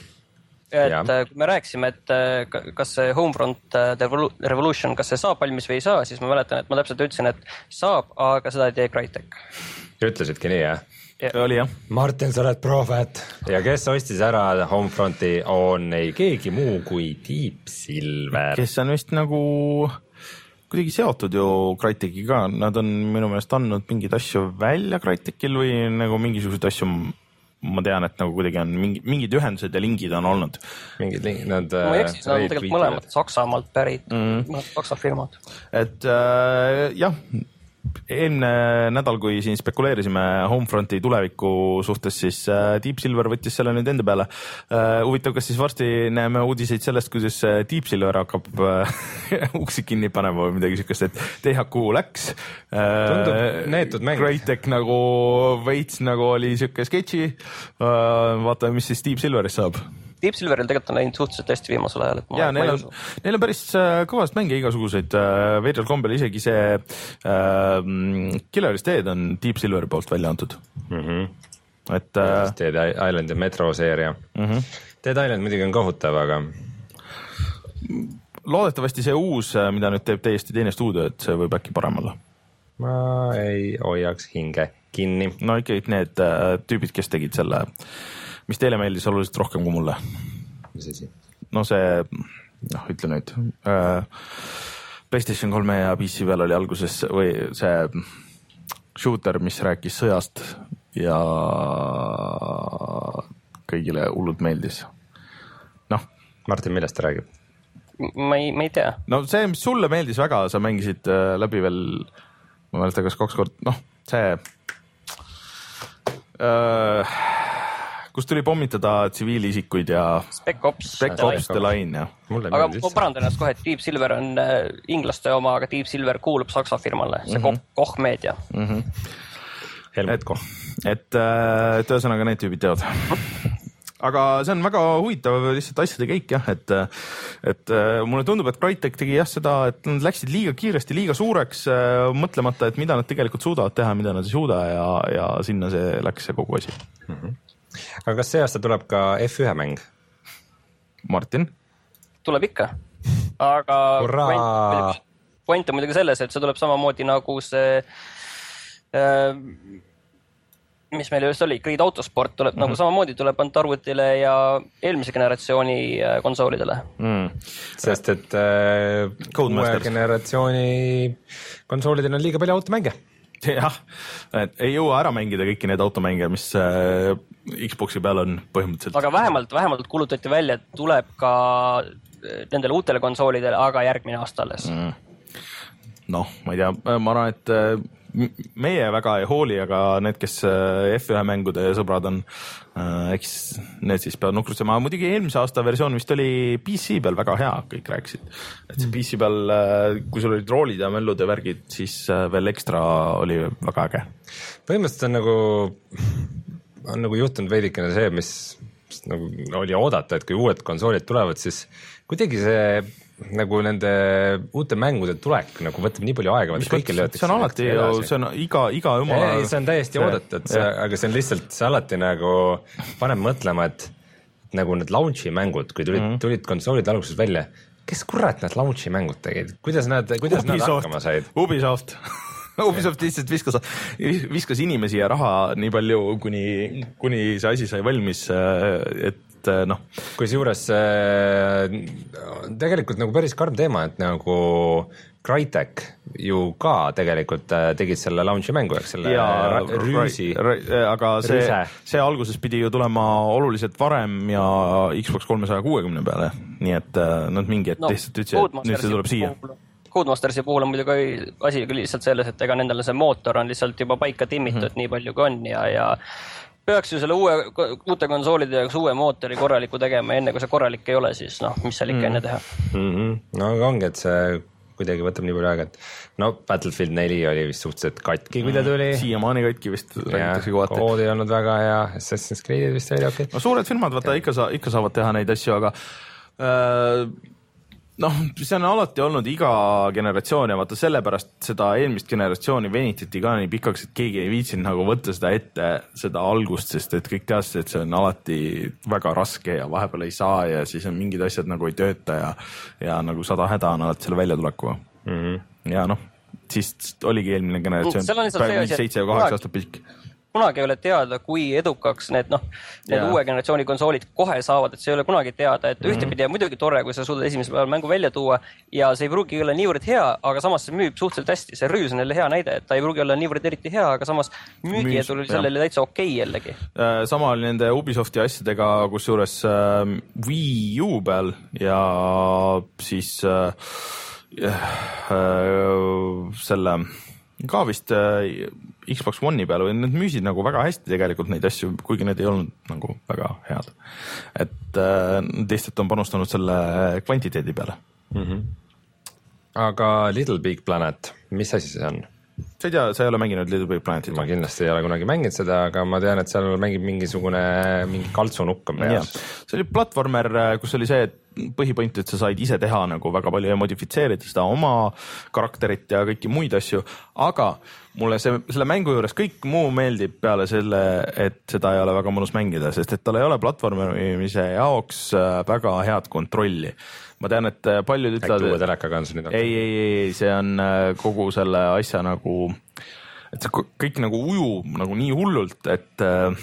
et ja. Kui me rääkisime, et kas see Homefront Revolution, kas see saab valmis või ei saa, siis ma mäletan, et ma täpselt ütlesin, et saab, aga seda ei tee Crytek. Ja ütlesidki nii, jah? Ja. Oli jah. Martin, sa oled prohvet. Ja kes ostis ära Homefronti on ei keegi muu kui Deep Silver. Kes on vist nagu kuidagi seotud ju Crytekiga, nad on minu meelest andnud mingeid asju välja Crytekil või nagu mingisugused asju ma tean, et nagu kuidagi on mingi, mingid ühendused ja lingid on olnud. Mingid lingid, nad... Ma ei eksi, nad on tegelikult mõlemad Saksamaalt pärit, mm. Saksa firmad. Et äh, jah, eelmine nädal, kui siin spekuleerisime Homefronti tuleviku suhtes, siis äh, Deep Silver võttis selle nüüd enda peale. Äh, huvitav, kas siis varsti näeme uudiseid sellest, kuidas Deep Silver hakkab äh, uksi kinni panema või midagi sükest, et T H Q läks. Tundub neetud mäng. Crytek nagu veits nagu oli sükke sketši. Äh, vaatame, mis siis Deep Silverist saab. Deep Silveril tegelikult on läinud suhteliselt hästi viimasel ajal. Et ma, ja, neil on, neil on päris kõvast mänge igasuguseid. Veidral kombel isegi see äh, Killer's Dead on Deep Silveri poolt välja antud. Mm-hmm. Et, äh, Dead Island ja Metro seeria. Mm-hmm. Dead Island muidugi on kohutav, aga... Loodetavasti see uus, mida nüüd teeb täiesti teine stuudio, et see võib äkki parem olla. Ma ei hoiaks hinge kinni. No ikkagi need äh, tüübid, kes tegid selle... mis teile meeldis oluliselt rohkem kui mulle? Mis asi? No see, noh, ütle nüüd. Äh, PlayStation kolme ja P C peal oli alguses või see shooter, mis rääkis sõjast ja kõigile hullult meeldis. Noh. Martin, millest ta räägib? Ma ei, ma ei tea. No see, mis sulle meeldis väga, sa mängisid läbi veel, ma mäletan, kas kaks kord, noh, see äh, kus tuli pommitada tsiviilisikuid ja Spec Ops, Spec Ops The Line, jah. Aga ma parandan ennast kohe, et Deep Silver on äh, inglaste oma, aga Deep Silver kuulub Saksa firmale, see mm -hmm. Koch Media. Mm -hmm. Helmut Koch. Et, et ühesõnaga need tüübid teavad. Aga see on väga huvitav lihtsalt asjade kõik jah, et, et mulle tundub, et Crytek tegi jah seda, et nad läksid liiga kiiresti, liiga suureks, mõtlemata, et mida nad tegelikult suudavad teha, mida nad ei suuda ja, ja sinna see läks see kogu asi. Mm -hmm. Aga kas see aasta tuleb ka F üks mäng? Martin? Tuleb ikka, aga point, point on muidugi selles, et see tuleb samamoodi nagu see äh, mis meil just oli, Grid Autosport tuleb mm -hmm. nagu samamoodi tuleb ainult arvutile ja eelmise generatsiooni konsoolidele. Mm. Sest et äh, uue generatsiooni konsoolidel on liiga palju automänge. Jah, et ei jõua ära mängida kõiki need automänge, mis äh, Xboxi peal on põhimõtteliselt. Aga vähemalt, vähemalt kulutati välja, et tuleb ka nendele uutele konsoolidele, aga järgmine aasta alles. Mm. Noh, ma ei tea, ma arvan, et meie väga ei hooli, aga need, kes F üks mängude sõbrad on, eks need siis peavad nukrustama. Muidugi eelmise aasta versioon vist oli P C peal väga hea, kõik rääkisid. Et see P C peal, kui sul olid roolid ja mällud ja värgid, siis veel ekstra oli väga äge. Põhimõtteliselt on nagu, on nagu juhtunud veidikene see, mis, mis nagu oli oodata, et kui uued konsoolid tulevad, siis kuidagi see nagu nende uute mängude tulek nagu võtab nii palju aega. See on alati ju, see on iga, iga oma... Ei, see on täiesti oodatud, aga see on lihtsalt, see alati nagu paneb mõtlema, et nagu need launchi mängud, kui tulid, mm -hmm. tulid konsoolid alguses välja, kes kurat need launchi mängud tegid? Kuidas nad, kuidas nad hakkama said? Ubisoft. Ubisoft lihtsalt viskas, viskas inimesi ja raha nii palju, kuni, kuni see asi sai valmis, et noh. Kui juures äh, tegelikult nagu päris karm teema, et nagu Crytek ju ka tegelikult äh, tegid selle launchi mängu, eks selle ja, rüüsi. Aga see, see alguses pidi ju tulema oluliselt varem ja Xbox kolmesaja kuuekümne peale, nii et äh, nad mingi et no, lihtsalt ütlesid, et nüüd see tuleb siia. Codemastersi puhul on muidugi asi lihtsalt selles, et ega nendele see mootor on lihtsalt juba paika timmitud mm -hmm. nii palju kui on ja, ja peaks ju selle uue, uute konsoolide jaoks uue mootori korraliku tegema, enne kui see korralik ei ole, siis noh, mis seal ikka mm. enne teha. Mm -hmm. No aga ongi, et see kuidagi võtab nii palju aega, et no Battlefield neli oli vist suhteliselt katki, kui ta tuli. Siiamaani katki vist. Kood ei olnud väga hea, Assassin's Creed vist oli okei. No suured firmad, vaata ikka, sa, ikka saavad teha neid asju, aga äh, noh, see on alati olnud iga generatsioon ja vaata sellepärast seda eelmist generatsiooni venitati ka nii pikaks, et keegi ei viitsinud nagu võtta seda ette, seda algust, sest et kõik teadsid, et see on alati väga raske ja vahepeal ei saa ja siis on mingid asjad nagu ei tööta ja, ja nagu sada häda on alati selle väljatulekuga. Mm -hmm. Ja noh, siis oligi eelmine generatsioon seitse ja kaheksa aastat pikk. Kunagi ei ole teada, kui edukaks need, noh, need yeah. uue generatsiooni konsoolid kohe saavad, et see ei ole kunagi teada, et mm -hmm. ühtepidi on muidugi tore, kui sa suudad esimesel päeval mängu välja tuua ja see ei pruugi olla niivõrd hea, aga samas see müüb suhteliselt hästi. See rüüs on jälle hea näide, et ta ei pruugi olla niivõrd eriti hea, aga samas müügi ja tuli sellele täitsa okei okay jällegi. Sama oli nende Ubisofti asjadega, kus juures äh, Wii U peal ja siis äh, äh, selle ka vist äh, Xbox One'i peal või need müüsid nagu väga hästi tegelikult neid asju, kuigi need ei olnud nagu väga head. Et äh, teistelt on panustanud selle kvantiteedi peale. Mm -hmm. Aga Little Big Planet, mis asi see on? Sa ei tea, sa ei ole mänginud Little Big Planetit? Ma kindlasti ei ole kunagi mänginud seda, aga ma tean, et seal mängib mingisugune mingi kaltsunukk on peas. See oli platvormer, kus oli see, et põhipoint, et sa said ise teha nagu väga palju ja modifitseerida seda oma karakterit ja kõiki muid asju, aga mulle see, selle mängu juures kõik muu meeldib peale selle, et seda ei ole väga mõnus mängida, sest et tal ei ole platvormimise jaoks väga head kontrolli. Ma tean, et paljud ütlevad, äkki uue telekaga on see nüüd? Ei, ei, ei, see on kogu selle asja nagu, et see kõik nagu ujub nagu nii hullult, et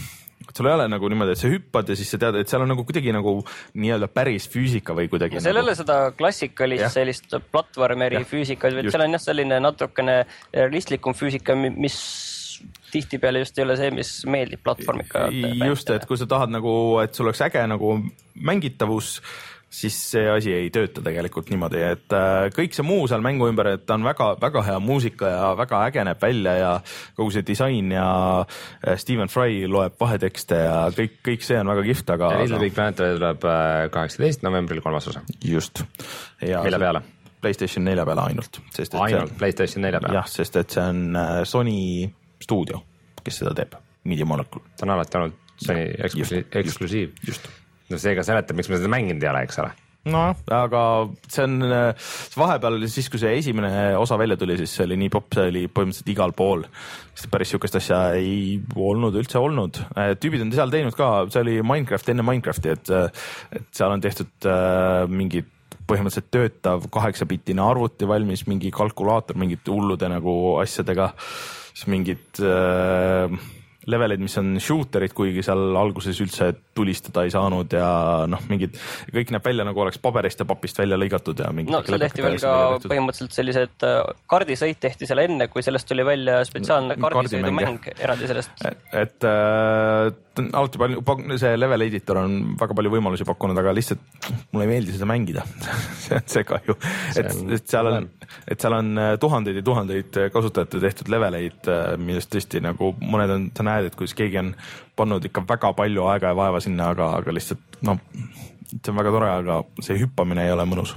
sul ei ole nagu niimoodi, et sa hüppad ja siis sa tead, et seal on nagu kuidagi nagu nii-öelda päris füüsika või kuidagi. Seal ei nagu... ole seda klassikalist yeah. sellist platvormeri yeah. füüsikat, vaid seal on jah selline natukene realistlikum füüsika, mis tihtipeale just ei ole see, mis meeldib platvormika. Just, et kui sa tahad nagu, et sul oleks äge nagu mängitavus, siis see asi ei tööta tegelikult niimoodi, et kõik see muu seal mängu ümber, et ta on väga, väga hea muusika ja väga äge näeb välja ja kogu see disain ja Stephen Fry loeb vahetekste ja kõik, kõik see on väga kihvt, aga... Ja Little Big Planet tuleb kaheksateist novembril kolmas osa. Just. Mille peale? PlayStation nelja peale ainult. Sest, ainult PlayStation nelja peale? Jah, sest et see on Sony stuudio, kes seda teeb. Media Molecule. Ta on alati olnud Sony eksklusiiv. Just, just. No seega seletab, miks me seda mänginud ei ole, eks ole? No, aga see on vahepeal siis, kui see esimene osa välja tuli, siis see oli nii popp, see oli põhimõtteliselt igal pool. Päris sihukest asja ei olnud üldse olnud. Tüübid on seal teinud ka, see oli Minecraft enne Minecrafti, et, et seal on tehtud mingi põhimõtteliselt töötav kaheksapitine arvuti valmis, mingi kalkulaator, mingid hullude nagu asjadega, siis mingid... Äh, leveleid, mis on shooterid, kuigi seal alguses üldse tulistada ei saanud ja noh, mingid, kõik näeb välja nagu oleks paberist ja papist välja lõigatud ja mingid... No seal tehti veel ka põhimõtteliselt sellised kardisõit tehti seal enne, kui sellest tuli välja spetsiaalne kardisõidumäng eraldi sellest. Et, et äh, alati palju, see level editor on väga palju võimalusi pakkunud, aga lihtsalt mulle ei meeldi seda mängida. see on see kahju. Et, et, seal on, et seal on tuhandeid ja tuhandeid kasutajate tehtud leveleid, millest tõesti nagu mõned on, sa näed, et kuidas keegi on pannud ikka väga palju aega ja vaeva sinna, aga, aga lihtsalt no, see on väga tore, aga see hüppamine ei ole mõnus.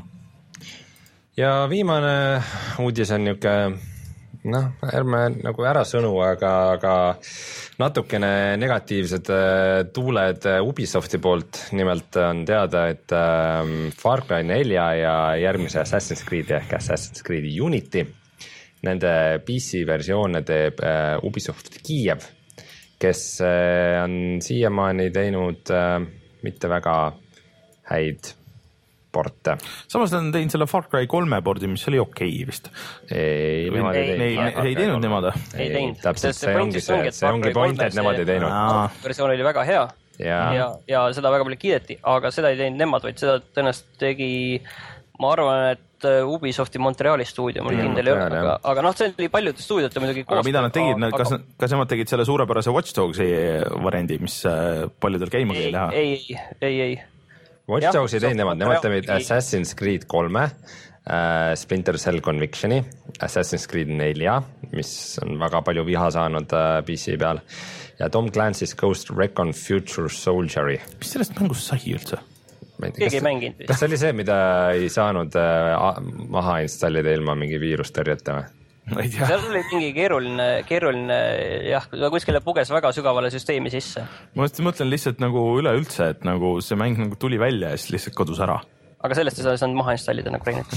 Ja viimane uudis on niuke noh, ärme nagu ära sõnu, aga, aga natukene negatiivsed tuuled Ubisofti poolt. Nimelt on teada, et Far Cry nelja ja järgmise Assassin's Creed ehk Assassin's Creed Unity, nende P C versioone teeb Ubisoft Kiev, kes on siiamaani teinud mitte väga häid porte. Samas on teinud selle Far Cry kolme pordi, mis oli okei okay vist. Ei, nemad ei teinud. Ei, ei teinud nemad? Ei teinud. Täpselt, see ongi see, see ongi point, et nemad ei teinud. Versioon oli väga hea ja, ja, ja seda väga palju kiideti, aga seda ei teinud nemad, vaid seda tõenäoliselt tegi, ma arvan, et Ubisofti Montreali stuudio, mul kindel ei ole, aga, aga noh, see oli paljude stuudiote muidugi koos. Aga mida nad tegid, aga... kas, kas nemad tegid selle suurepärase Watch Dogsi variandi, mis paljudel käima käi lähe? Ei, ei, ei. Watch Dogs ei teinud nemad, nemad tegid Assassin's Creed kolme, äh, Splinter Cell Convictioni, Assassin's Creed nelja, mis on väga palju viha saanud äh, P C peal, ja Tom Clancy's Ghost Recon Future Soldiery. Mis sellest mängust sai üldse? Keegi ei mänginud vist. Kas see oli see, mida ei saanud äh, maha installida ilma mingi viirustõrjeta või? seal oli mingi keeruline, keeruline jah, kuskile puges väga sügavale süsteemi sisse. Ma mõtlen lihtsalt nagu üleüldse, et nagu see mäng nagu tuli välja ja siis lihtsalt kodus ära. Aga sellest ei saa saanud maha installida nagu reinitud.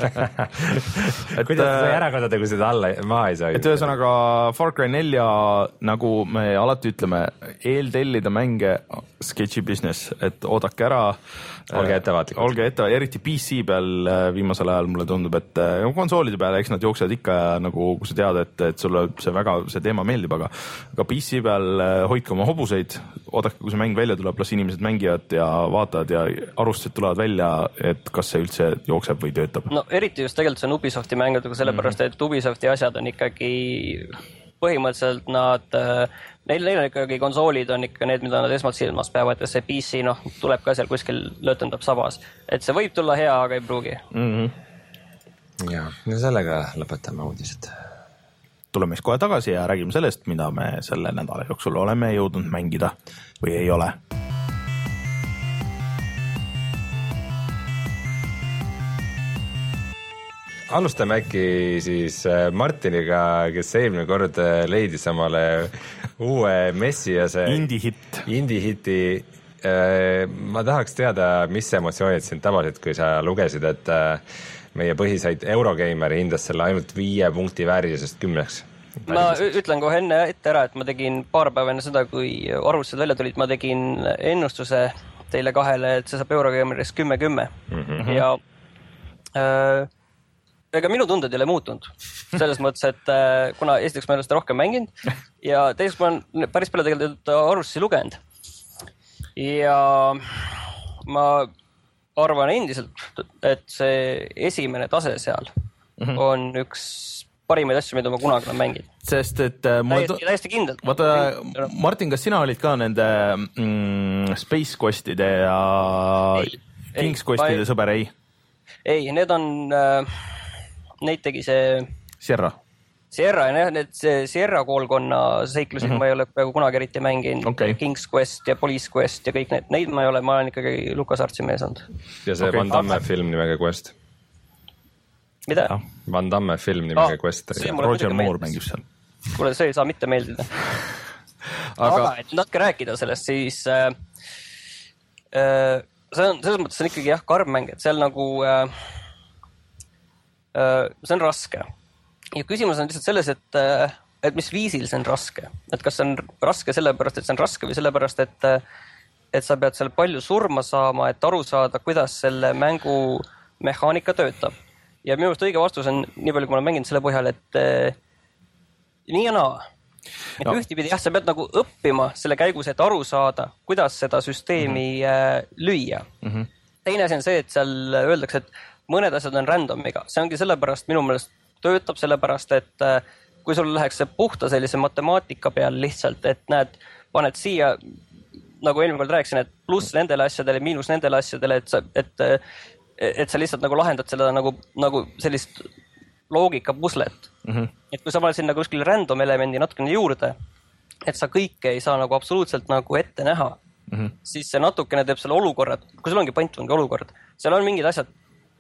Kuidas sa ära kodada, kui seda alla maha ei saa? Et ühesõnaga Far Cry nelja, nagu me alati ütleme, eeltellida mänge sketchy business, et oodake ära. Olge ettevaatlikud. Olge ette, eriti P C peal viimasel ajal mulle tundub, et konsoolide peal, eks nad jooksevad ikka nagu, kui sa tead, et, et sulle see väga, see teema meeldib, aga, aga P C peal hoidke oma hobuseid, oodake, kui see mäng välja tuleb, las inimesed mängivad ja vaatavad ja arvustused tulevad välja, et kas see üldse jookseb või töötab. No eriti just tegelikult see on Ubisofti mängudega, sellepärast, et Ubisofti asjad on ikkagi põhimõtteliselt nad, neil, neil on ikkagi konsoolid on ikka need, mida nad esmalt silmas peavad ja see P C, noh, tuleb ka seal kuskil löötendab sabas. Et see võib tulla hea, aga ei pruugi. Mm-hmm. Ja, ja sellega lõpetame uudised. Tuleme siis kohe tagasi ja räägime sellest, mida me selle nädala jooksul oleme jõudnud mängida või ei ole. Alustame äkki siis Martiniga, kes eelmine kord leidis samale uue Messiase Indie-hit. Indie-hiti. Ma tahaks teada, mis emotsioonid sind tabasid, kui sa lugesid, et meie põhisaid Eurogeimer hindas selle ainult viie punkti väärilisest kümneks. Ma ütlen kohe enne ette ära, et ma tegin paar päeva enne seda, kui arvustused välja tulid, ma tegin ennustuse teile kahele, et see saab Eurogeimerist kümme kümme. Mm-hmm. Ja äh, ega minu tunded ei ole muutunud selles mõttes, et kuna esiteks ma olen seda rohkem mänginud ja teiseks ma olen päris palju tegelikult arvustusi lugenud ja ma arvan endiselt, et see esimene tase seal mm-hmm. on üks parimaid asju, mida ma kunagi olen mänginud. Sest, et mulle täiesti, täiesti kindlalt. Vaata, Martin, kas sina olid ka nende mm, Space Questide ja ei, King's Questide ei, sõber, ei? Ei, need on, äh, neid tegi see Sierra. Sierra ja need see Sierra koolkonna seiklusi mm-hmm. ma ei ole peaaegu kunagi eriti mänginud. Okay. King's Quest ja Police Quest ja kõik need, neid ma ei ole, ma olen ikkagi LucasArtsi mees olnud. Ja see okay. Van Damme film nimega Quest. Mida? Ja. Van Damme film nimega ah, Quest. Roger Moore mängib seal. Kuule, see ei saa mitte meeldida. Aga... Aga et natuke rääkida sellest, siis äh, äh, see on, selles mõttes on ikkagi jah, karm mäng, et seal nagu äh, äh, see on raske. Ja küsimus on lihtsalt selles, et, äh, et mis viisil see on raske. Et kas see on raske sellepärast, et see on raske või sellepärast, et, et sa pead seal palju surma saama, et aru saada, kuidas selle mängu mehaanika töötab. Ja minu arust õige vastus on, nii palju kui ma olen mänginud selle põhjal, et äh, nii ja naa. Et no. Ühtipidi jah, sa pead nagu õppima selle käigus, et aru saada, kuidas seda süsteemi mm-hmm. äh, lüüa. Mm-hmm. Teine asi on see, et seal öeldakse, et mõned asjad on randomiga. See ongi sellepärast, minu meelest töötab sellepärast, et äh, kui sul läheks see puhta sellise matemaatika peal lihtsalt, et näed, paned siia, nagu eelmine kord rääkisin, et pluss nendele asjadele, miinus nendele asjadele, et sa, et et sa lihtsalt nagu lahendad seda nagu, nagu sellist loogika puslet. Mm-hmm. Et kui sa paned sinna kuskil random elemendi natukene juurde, et sa kõike ei saa nagu absoluutselt nagu ette näha, mm-hmm. siis see natukene teeb selle olukorra, kui sul ongi point ongi olukord, seal on mingid asjad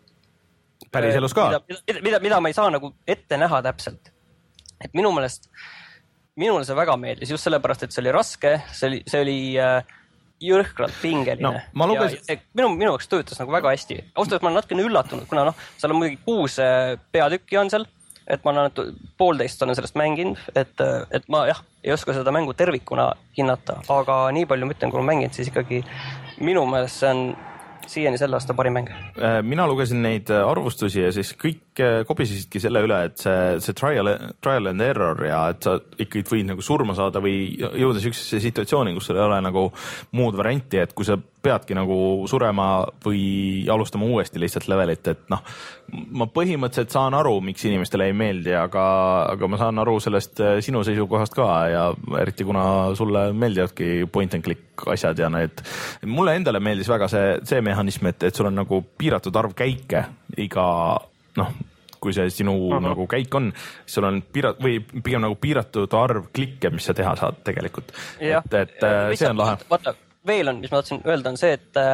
päris elus ka. Mida, mida, mida, mida ma ei saa nagu ette näha täpselt. Et minu meelest, minule see väga meeldis just sellepärast, et see oli raske, see oli, see oli äh, jõhkralt pingeline. No, ma luges... ja, minu, minu jaoks töötas nagu väga hästi. Ausalt, ma olen natukene üllatunud, kuna noh, seal on muidugi kuus peatükki on seal, et ma olen poolteist olen sellest mänginud, et, et ma jah, ei oska seda mängu tervikuna hinnata, aga nii palju ma ütlen, kui ma mänginud, siis ikkagi minu meelest see on siiani selle aasta parim mäng. Mina lugesin neid arvustusi ja siis kõik kobisesidki selle üle, et see, see trial, trial and error ja et sa ikkagi võid nagu surma saada või jõuda sellisesse situatsiooni, kus sul ei ole nagu muud varianti, et kui sa peadki nagu surema või alustama uuesti lihtsalt levelit, et noh, ma põhimõtteliselt saan aru, miks inimestele ei meeldi, aga, aga ma saan aru sellest sinu seisukohast ka ja eriti kuna sulle meeldivadki point and click asjad ja need, mulle endale meeldis väga see, see mehhanism, et, et sul on nagu piiratud arv käike iga, noh, kui see sinu uh-huh. nagu käik on, sul on piira- või pigem nagu piiratud arv klikke, mis sa teha saad tegelikult. Ja. Et, et ja, see on lahe. Vaata, veel on, mis ma tahtsin öelda, on see, et,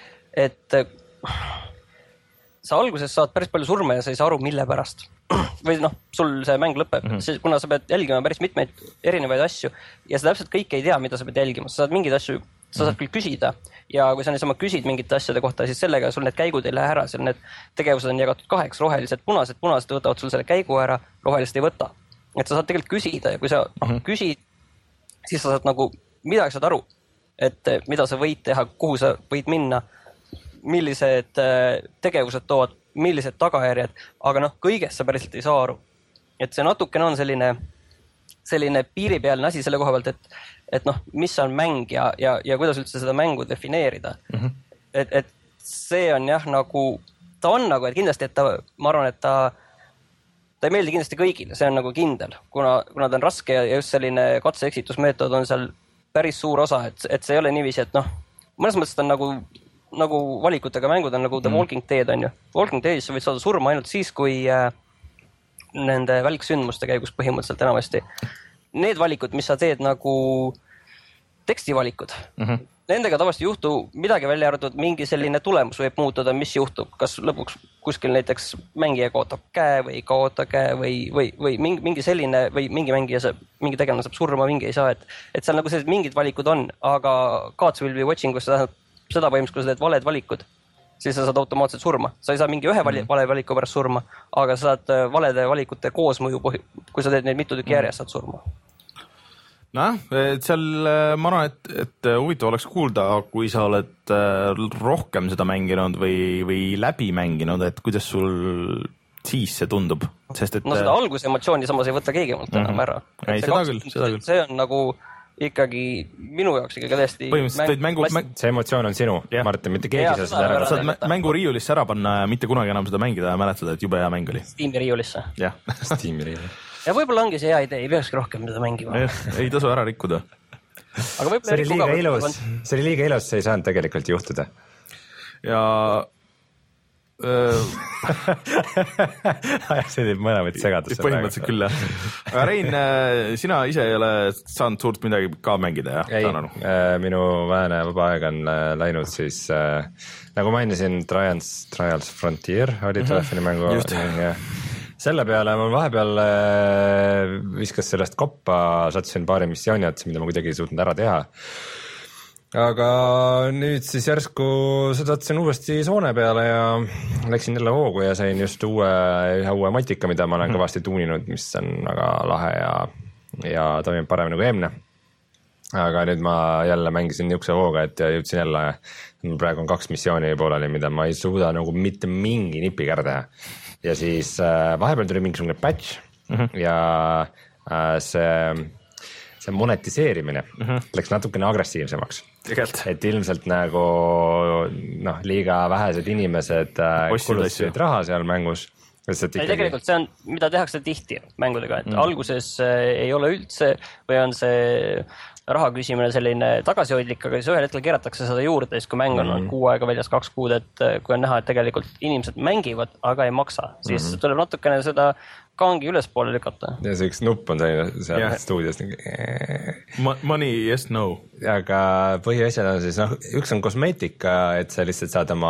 et sa alguses saad päris palju surma ja sa ei saa aru, mille pärast. Või noh, sul see mäng lõpeb, mm-hmm. kuna sa pead jälgima päris mitmeid erinevaid asju ja sa täpselt kõik ei tea, mida sa pead jälgima. Sa saad mingeid asju, sa saad küll küsida ja kui sa niisama küsid mingite asjade kohta, siis sellega sul need käigud ei lähe ära, seal need tegevused on jagatud kaheks, rohelised, punased, punased võtavad sul selle käigu ära, rohelist ei võta. Et sa saad tegelikult küsida ja kui sa mm-hmm. küsid, siis sa saad nagu midagi saad aru, et mida sa võid teha, kuhu sa võid minna, millised tegevused toovad, millised tagajärjed, aga noh, kõigest sa päriselt ei saa aru. Et see natukene on selline, selline piiripealne asi selle koha pealt, et, et noh, mis on mäng ja, ja, ja kuidas üldse seda mängu defineerida. Mm-hmm. Et, et see on jah, nagu, ta on nagu, et kindlasti, et ta, ma arvan, et ta, ta ei meeldi kindlasti kõigile, see on nagu kindel, kuna, kuna ta on raske ja just selline katse-eksitusmeetod on seal päris suur osa, et, et see ei ole niiviisi, et noh, mõnes mõttes ta on nagu nagu valikutega mängud on nagu The mm. Walking Dead on ju. Walking Deadis sa võid saada surma ainult siis, kui äh, nende väliksündmuste käigus põhimõtteliselt enamasti. Need valikud, mis sa teed nagu tekstivalikud, mm-hmm. nendega tavaliselt juhtu midagi välja arvatud, mingi selline tulemus võib muutuda, mis juhtub, kas lõpuks kuskil näiteks mängija kaotab käe või kaota käe või, või, või mingi, mingi selline või mingi mängija saab, mingi tegelane saab surma, mingi ei saa, et, et seal nagu sellised mingid valikud on, aga Gods Will Be Watching, kus sa tähendab seda põhimõtteliselt, kui sa teed valed valikud, siis sa saad automaatselt surma. Sa ei saa mingi ühe vali, vale valiku pärast surma, aga sa saad valede valikute koosmõju, kui sa teed neid mitu tükki järjest, saad surma. Noh, et seal ma arvan, et, et huvitav oleks kuulda, kui sa oled rohkem seda mänginud või, või läbi mänginud, et kuidas sul siis see tundub, sest et... No seda algusemotsiooni samas ei võta keegi mult enam ära. Ei, seda küll, seda küll. See on nagu ikkagi minu jaoks ikkagi täiesti... Põhimõtteliselt mängu... Mäng... See emotsioon on sinu, yeah. Martin, mitte keegi saa seda ära. Saad mä- mängu riiulisse ära panna ja mitte kunagi enam seda mängida ja mäletada, et jube hea mäng oli. Steam'i riiulisse. Jah. Steam'i riiulisse. Ja võib-olla ongi see hea idee, ei peakski rohkem seda mängima. Ei tasu ära rikkuda. Aga see oli liiga ilus, see oli liiga ilus, see ei saanud tegelikult juhtuda. Ja... see teeb mõlemad segadusse. Põhimõtteliselt küll, jah. Aga Rein, sina ise ei ole saanud suurt midagi ka mängida, jah? Ei, minu vähene vaba aeg on läinud siis, nagu mainisin, Trials, Trials Frontier oli telefonimängu. Selle peale ma vahepeal viskas sellest koppa, sattusin paari missiooni otsa, mida ma kuidagi ei suutnud ära teha. Aga nüüd siis järsku sattusin uuesti Soone peale ja läksin jälle hoogu ja sain just uue, ühe uue matika, mida ma olen kõvasti tuuninud, mis on väga lahe ja, ja toimib paremini kui eelmine. Aga nüüd ma jälle mängisin niisuguse hooga, et jõudsin jälle, praegu on kaks missiooni pooleli, mida ma ei suuda nagu mitte mingi nipi ära teha. Ja siis äh, vahepeal tuli mingisugune patch mm-hmm. ja äh, see, see monetiseerimine mm-hmm. läks natukene agressiivsemaks. Tegelt. Et ilmselt nagu noh, liiga vähesed inimesed äh, kulustasid raha seal mängus. Ikkagi... Ei, tegelikult see on, mida tehakse tihti mängudega, et mm. alguses äh, ei ole üldse või on see raha küsimine selline tagasihoidlik, aga siis ühel hetkel keeratakse seda juurde, siis kui mäng on mm. kuu aega väljas kaks kuud, et kui on näha, et tegelikult inimesed mängivad, aga ei maksa, siis mm. tuleb natukene seda kangi ülespoole lükata. Ja see üks nupp on selline seal yeah. stuudios. Money, yes, no. Aga põhiasjad on siis, noh, üks on kosmeetika, et sa lihtsalt saad oma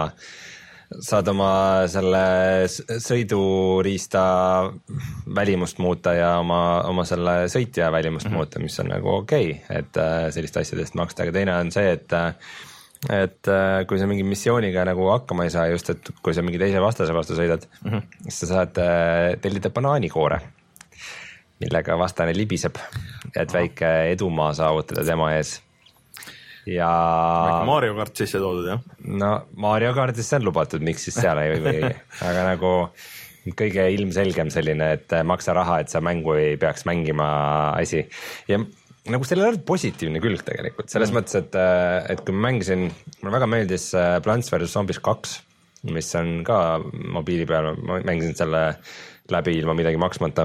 saad oma selle sõiduriista välimust muuta ja oma, oma selle sõitja välimust mm-hmm. muuta, mis on nagu okei, okay, et sellist asjadest maksta, aga teine on see, et et kui sa mingi missiooniga nagu hakkama ei saa, just et kui sa mingi teise vastase vastu sõidad, mm-hmm. siis sa saad tellida banaanikoore, millega vastane libiseb, et väike edumaa saavutada tema ees. Ja Mario Kart sisse toodud, jah? No Mario Kartis see on lubatud, miks siis seal ei või, aga nagu kõige ilmselgem selline, et maksa raha, et sa mängu ei peaks mängima asi. Ja nagu sellel on positiivne külg tegelikult, selles mm. mõttes, et, et kui ma mängisin, mulle väga meeldis Plants versus. Zombies kaks, mis on ka mobiili peal, ma mängisin selle läbi ilma midagi maksmata.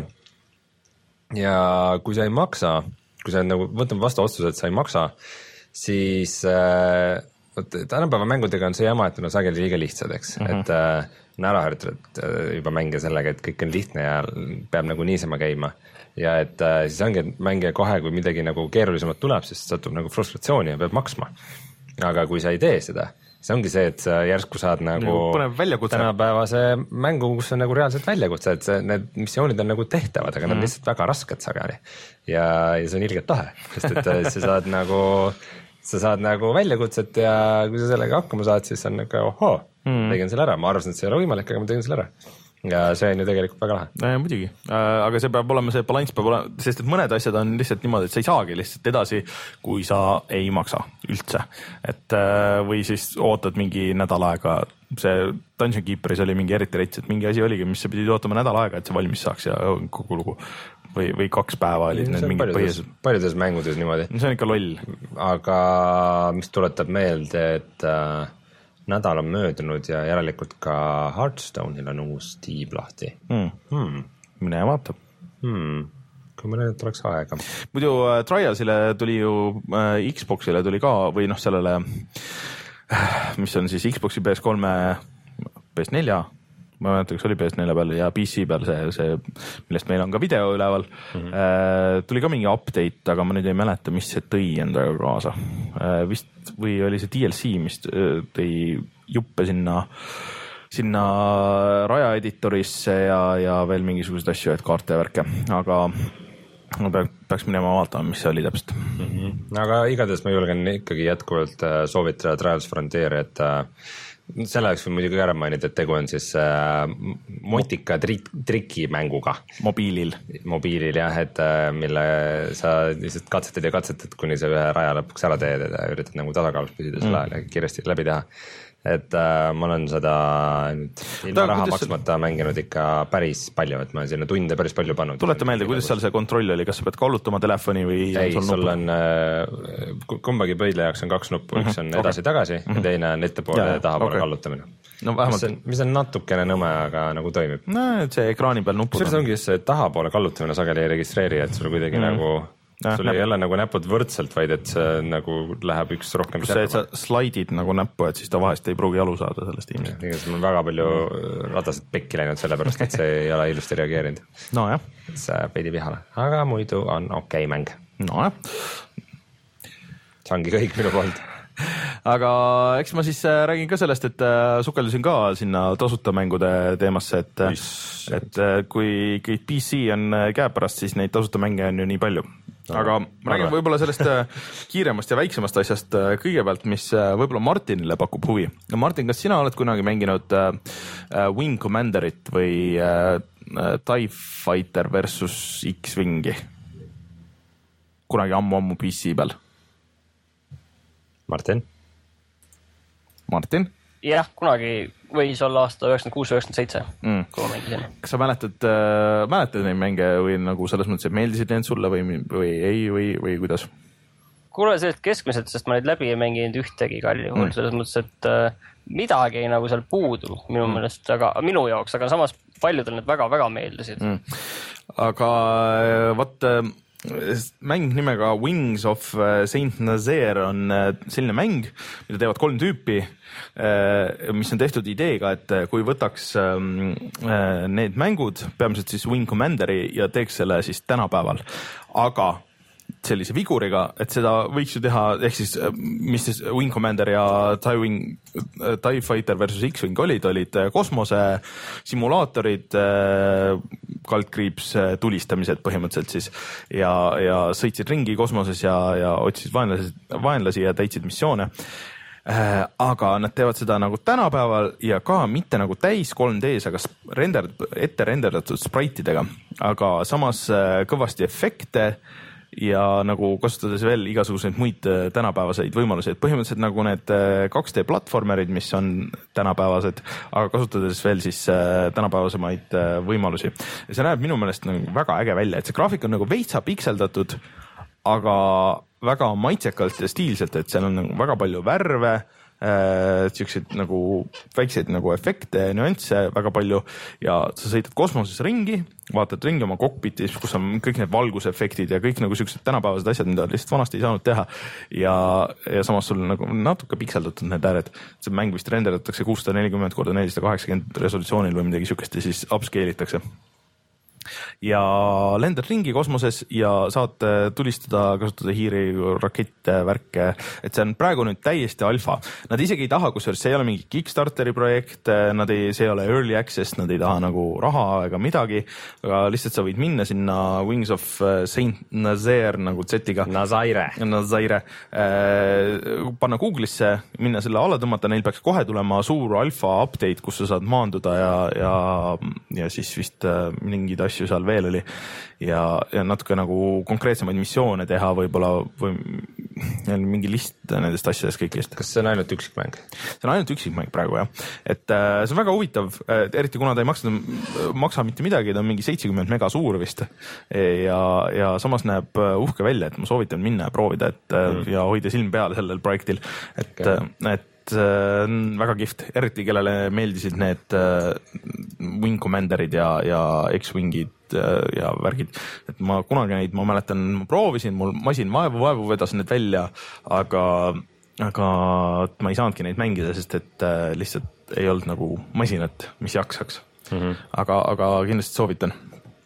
Ja kui sa ei maksa, kui sa nagu võtame vastu otsuse, et sa ei maksa, siis äh, tänapäeva mängudega on see jama, et on sageli liiga lihtsad, eks, mm-hmm. et äh, on ära harjutatud juba mängija sellega, et kõik on lihtne ja peab nagu niisama käima. Ja et äh, siis ongi, et mängija kohe, kui midagi nagu keerulisemalt tuleb, siis satub nagu frustratsiooni ja peab maksma. Aga kui sa ei tee seda, see ongi see, et sa järsku saad nagu tänapäevase mängu, kus on nagu reaalselt väljakutse, et see, need missioonid on nagu tehtavad, aga mm-hmm. nad lihtsalt väga rasked sageli. Ja, ja see on ilgelt tahe, sest et sa saad nagu sa saad nagu väljakutset ja kui sa sellega hakkama saad, siis on nagu ohoo, hmm. tegin selle ära, ma arvasin, et see ei ole võimalik, aga ma tegin selle ära. Ja see on ju tegelikult väga lahe. Ja, muidugi, aga see peab olema, see balanss peab olema, sest et mõned asjad on lihtsalt niimoodi, et sa ei saagi lihtsalt edasi, kui sa ei maksa üldse. Et või siis ootad mingi nädal aega, see Dungeon Keeperis oli mingi eriti rets, et mingi asi oligi, mis sa pidid ootama nädal aega, et see valmis saaks ja kogu lugu. Või, või kaks päeva olid need mingid põhiased. Paljudes mängudes niimoodi. See on ikka loll. Aga mis tuletab meelde, et äh, nädal on möödunud ja järelikult ka Hearthstone'il on uus tiib lahti. Hmm. Hmm. Mine vaatab. Hmm. Kui mõne nüüd oleks aega. Muidu äh, Trialsile tuli ju äh, Xboxile tuli ka või noh sellele, mis on siis Xboxi P S kolme, P S neli, ma mäletan, kas oli P S neli peal ja P C peal see, see, millest meil on ka video üleval. Mm-hmm. Äh, tuli ka mingi update, aga ma nüüd ei mäleta, mis see tõi endaga kaasa. Äh, vist või oli see D L C, mis tõi juppe sinna, sinna Raja editorisse ja, ja veel mingisugused asju, et kaarte ja värke, aga ma peaks minema vaatama, mis see oli täpselt. Mm-hmm. Aga igatahes ma julgen ikkagi jätkuvalt soovitada Trials Frontier, et selle jaoks või muidugi ära mainida, et tegu on siis äh, motika trik, trikimänguga. Mobiilil. Mobiilil jah, et äh, mille sa lihtsalt katsetad ja katsetad, kuni sa ühe raja lõpuks ära teed ja üritad nagu tasakaalus püsida selle ajal ja kiiresti läbi teha. et äh, ma olen seda nüüd ilma Ta, raha kuidas... maksmata mänginud ikka päris palju, et ma olen sinna tunde päris palju pannud. Tuleta meelde, kuidas seal see kontroll oli, kas sa pead kallutama telefoni või ei, sul, sul on äh, kumbagi pöidla jaoks on kaks nuppu, üks on edasi-tagasi okay. ja teine on ettepoole ja tahapoole okay. kallutamine. No, vähemalt... mis, on, mis on natukene nõme, aga nagu toimib. No, see ekraani peal nupud on. See ongi see tahapoole kallutamine sageli ei registreeri, et sul kuidagi mm. nagu Ja, sul näpp. Ei ole nagu näpud võrdselt, vaid et see nagu läheb üks rohkem kus see, et sa slaidid nagu näppu, et siis ta vahest ei pruugi jalu saada sellest ilmselt. Tegelikult mul on väga palju ratased pekki läinud sellepärast, et see ei ole ilusti reageerinud. No jah. See peidi vihale, aga muidu on okei okay mäng. No jah. See ongi kõik minu poolt. Aga eks ma siis räägin ka sellest, et sukeldusin ka sinna tasuta mängude teemasse, et, et kui kõik P C on käepärast, siis neid tasuta mänge on ju nii palju. Aga ma räägin võib-olla sellest kiiremast ja väiksemast asjast kõigepealt, mis võib-olla Martinile pakub huvi. Martin, kas sina oled kunagi mänginud Wing Commanderit või TIE Fighter versus X-Wingi? Kunagi ammu-ammu P C peal? Martin? Martin? Jah, kunagi võis olla aasta üheksakümmend kuus üheksakümmend seitse, mm. kui ma mängisin. Kas sa mäletad, äh, mäletad neid mänge või nagu selles mõttes, et meeldisid need sulle või, või ei või, või kuidas? Kuule sellest keskmiselt, sest ma neid läbi ei mänginud ühtegi kalli mm. selles mõttes, et äh, midagi nagu seal puudu minu mm. meelest, aga minu jaoks, aga samas paljudel need väga-väga meeldisid. Mm. Aga vaat mäng nimega Wings of Saint Nazaire on selline mäng, mida teevad kolm tüüpi, mis on tehtud ideega, et kui võtaks need mängud, peamiselt siis Wing Commanderi ja teeks selle siis tänapäeval, aga sellise viguriga, et seda võiks ju teha, ehk siis mis siis Wing Commander ja TIE, Wing, TIE Fighter versus X-Wing olid, olid kosmose simulaatorid, kaldkriips tulistamised põhimõtteliselt siis ja, ja sõitsid ringi kosmoses ja, ja otsisid vaenlasi, vaenlasi ja täitsid missioone. Aga nad teevad seda nagu tänapäeval ja ka mitte nagu täis kolm D-s, aga render, ette renderdatud spraitidega, aga samas kõvasti efekte ja nagu kasutades veel igasuguseid muid tänapäevaseid võimalusi, et põhimõtteliselt nagu need kaks D platvormerid, mis on tänapäevased, aga kasutades veel siis tänapäevasemaid võimalusi. Ja see näeb minu meelest nagu väga äge välja, et see graafik on nagu veitsa pikseldatud, aga väga maitsekalt ja stiilselt, et seal on nagu väga palju värve, siukseid nagu väikseid nagu efekte, nüansse väga palju ja sa sõitad kosmoses ringi, vaatad ringi oma kokpitis, kus on kõik need valgusefektid ja kõik nagu siuksed tänapäevased asjad, mida lihtsalt vanasti ei saanud teha ja, ja samas sul nagu natuke pikseldatud need ääred. See mäng vist renderdatakse kuussada nelikümmend korda nelisada kaheksakümmend resolutsioonil või midagi siukest ja siis upscale itakse. Ja lendad ringi kosmoses ja saad tulistada, kasutada hiiri, rakette, värke, et see on praegu nüüd täiesti alfa. Nad isegi ei taha, kusjuures see ei ole mingi Kickstarteri projekt, nad ei, see ei ole early access, nad ei taha nagu raha ega midagi, aga lihtsalt sa võid minna sinna Wings of Saint Nazaire nagu Z-iga. Nazaire. Nazaire. Panna Google'isse, minna selle alla tõmmata, neil peaks kohe tulema suur alfa update, kus sa saad maanduda ja, ja, ja siis vist mingid asju seal veel oli ja, ja natuke nagu konkreetsemaid missioone teha võib-olla või mingi list nendest asjadest kõigist. Kas see on ainult üksikmäng? See on ainult üksikmäng praegu jah, et äh, see on väga huvitav, eriti kuna ta ei maksa, maksa mitte midagi, ta on mingi seitsekümmend mega suur vist ja, ja samas näeb uhke välja, et ma soovitan minna ja proovida, et mm. ja hoida silm peal sellel projektil, et okay., et väga kihvt, eriti kellele meeldisid need Wing Commanderid ja, ja X-Wingid ja värgid, et ma kunagi neid, ma mäletan, ma proovisin, mul masin vaevu, vaevu vedas need välja, aga, aga ma ei saanudki neid mängida, sest et lihtsalt ei olnud nagu masinat, mis jaksaks. Mm-hmm. Aga, aga kindlasti soovitan.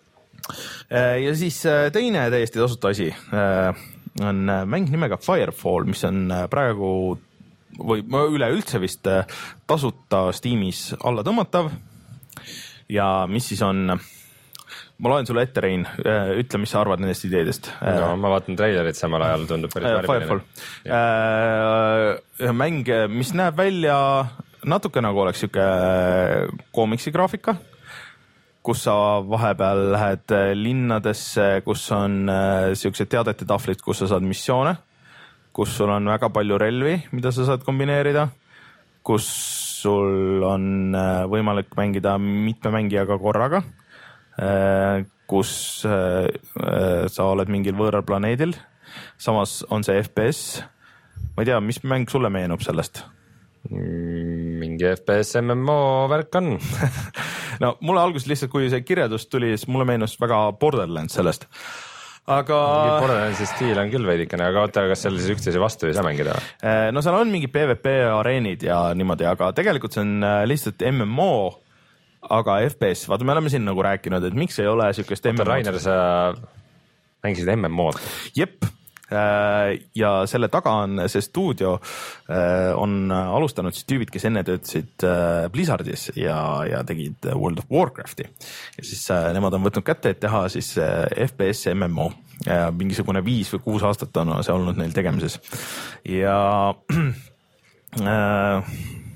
Ja siis teine täiesti tasuta asi on mäng nimega Firefall, mis on praegu või üleüldse vist tasuta Steamis alla tõmmatav ja mis siis on, ma loen sulle ette, Rein, ütle, mis sa arvad nendest ideedest. No, ma vaatan treilerit samal ajal, tundub päris Firefall. Äh, mäng, mis näeb välja natuke nagu oleks siuke koomiksi graafika, kus sa vahepeal lähed linnadesse, kus on siuksed teadete tahvlid, kus sa saad missioone, kus sul on väga palju relvi, mida sa saad kombineerida, kus sul on võimalik mängida mitme mängijaga korraga, kus sa oled mingil võõral planeedil, samas on see F P S. Ma ei tea, mis mäng sulle meenub sellest? Mingi F P S M M O värk on. No mulle alguses lihtsalt, kui see kirjeldus tuli, siis mulle meenus väga Borderlands sellest. Aga Borderlandsi stiil on küll veidikene, aga oota, kas seal siis üksteise vastu ei saa mängida? No seal on mingi PvP areenid ja niimoodi, aga tegelikult see on lihtsalt M M O, aga F P S, vaata me oleme siin nagu rääkinud, et miks ei ole sükest M M O. Rainer, sa mängisid M M O-d? Jep, ja selle taga on see stuudio, on alustanud siis tüübid, kes enne töötasid Blizzardis ja, ja tegid World of Warcrafti. Ja siis nemad on võtnud kätte, et teha siis F P S M M O. Ja mingisugune viis või kuus aastat on see olnud neil tegemises. Ja äh,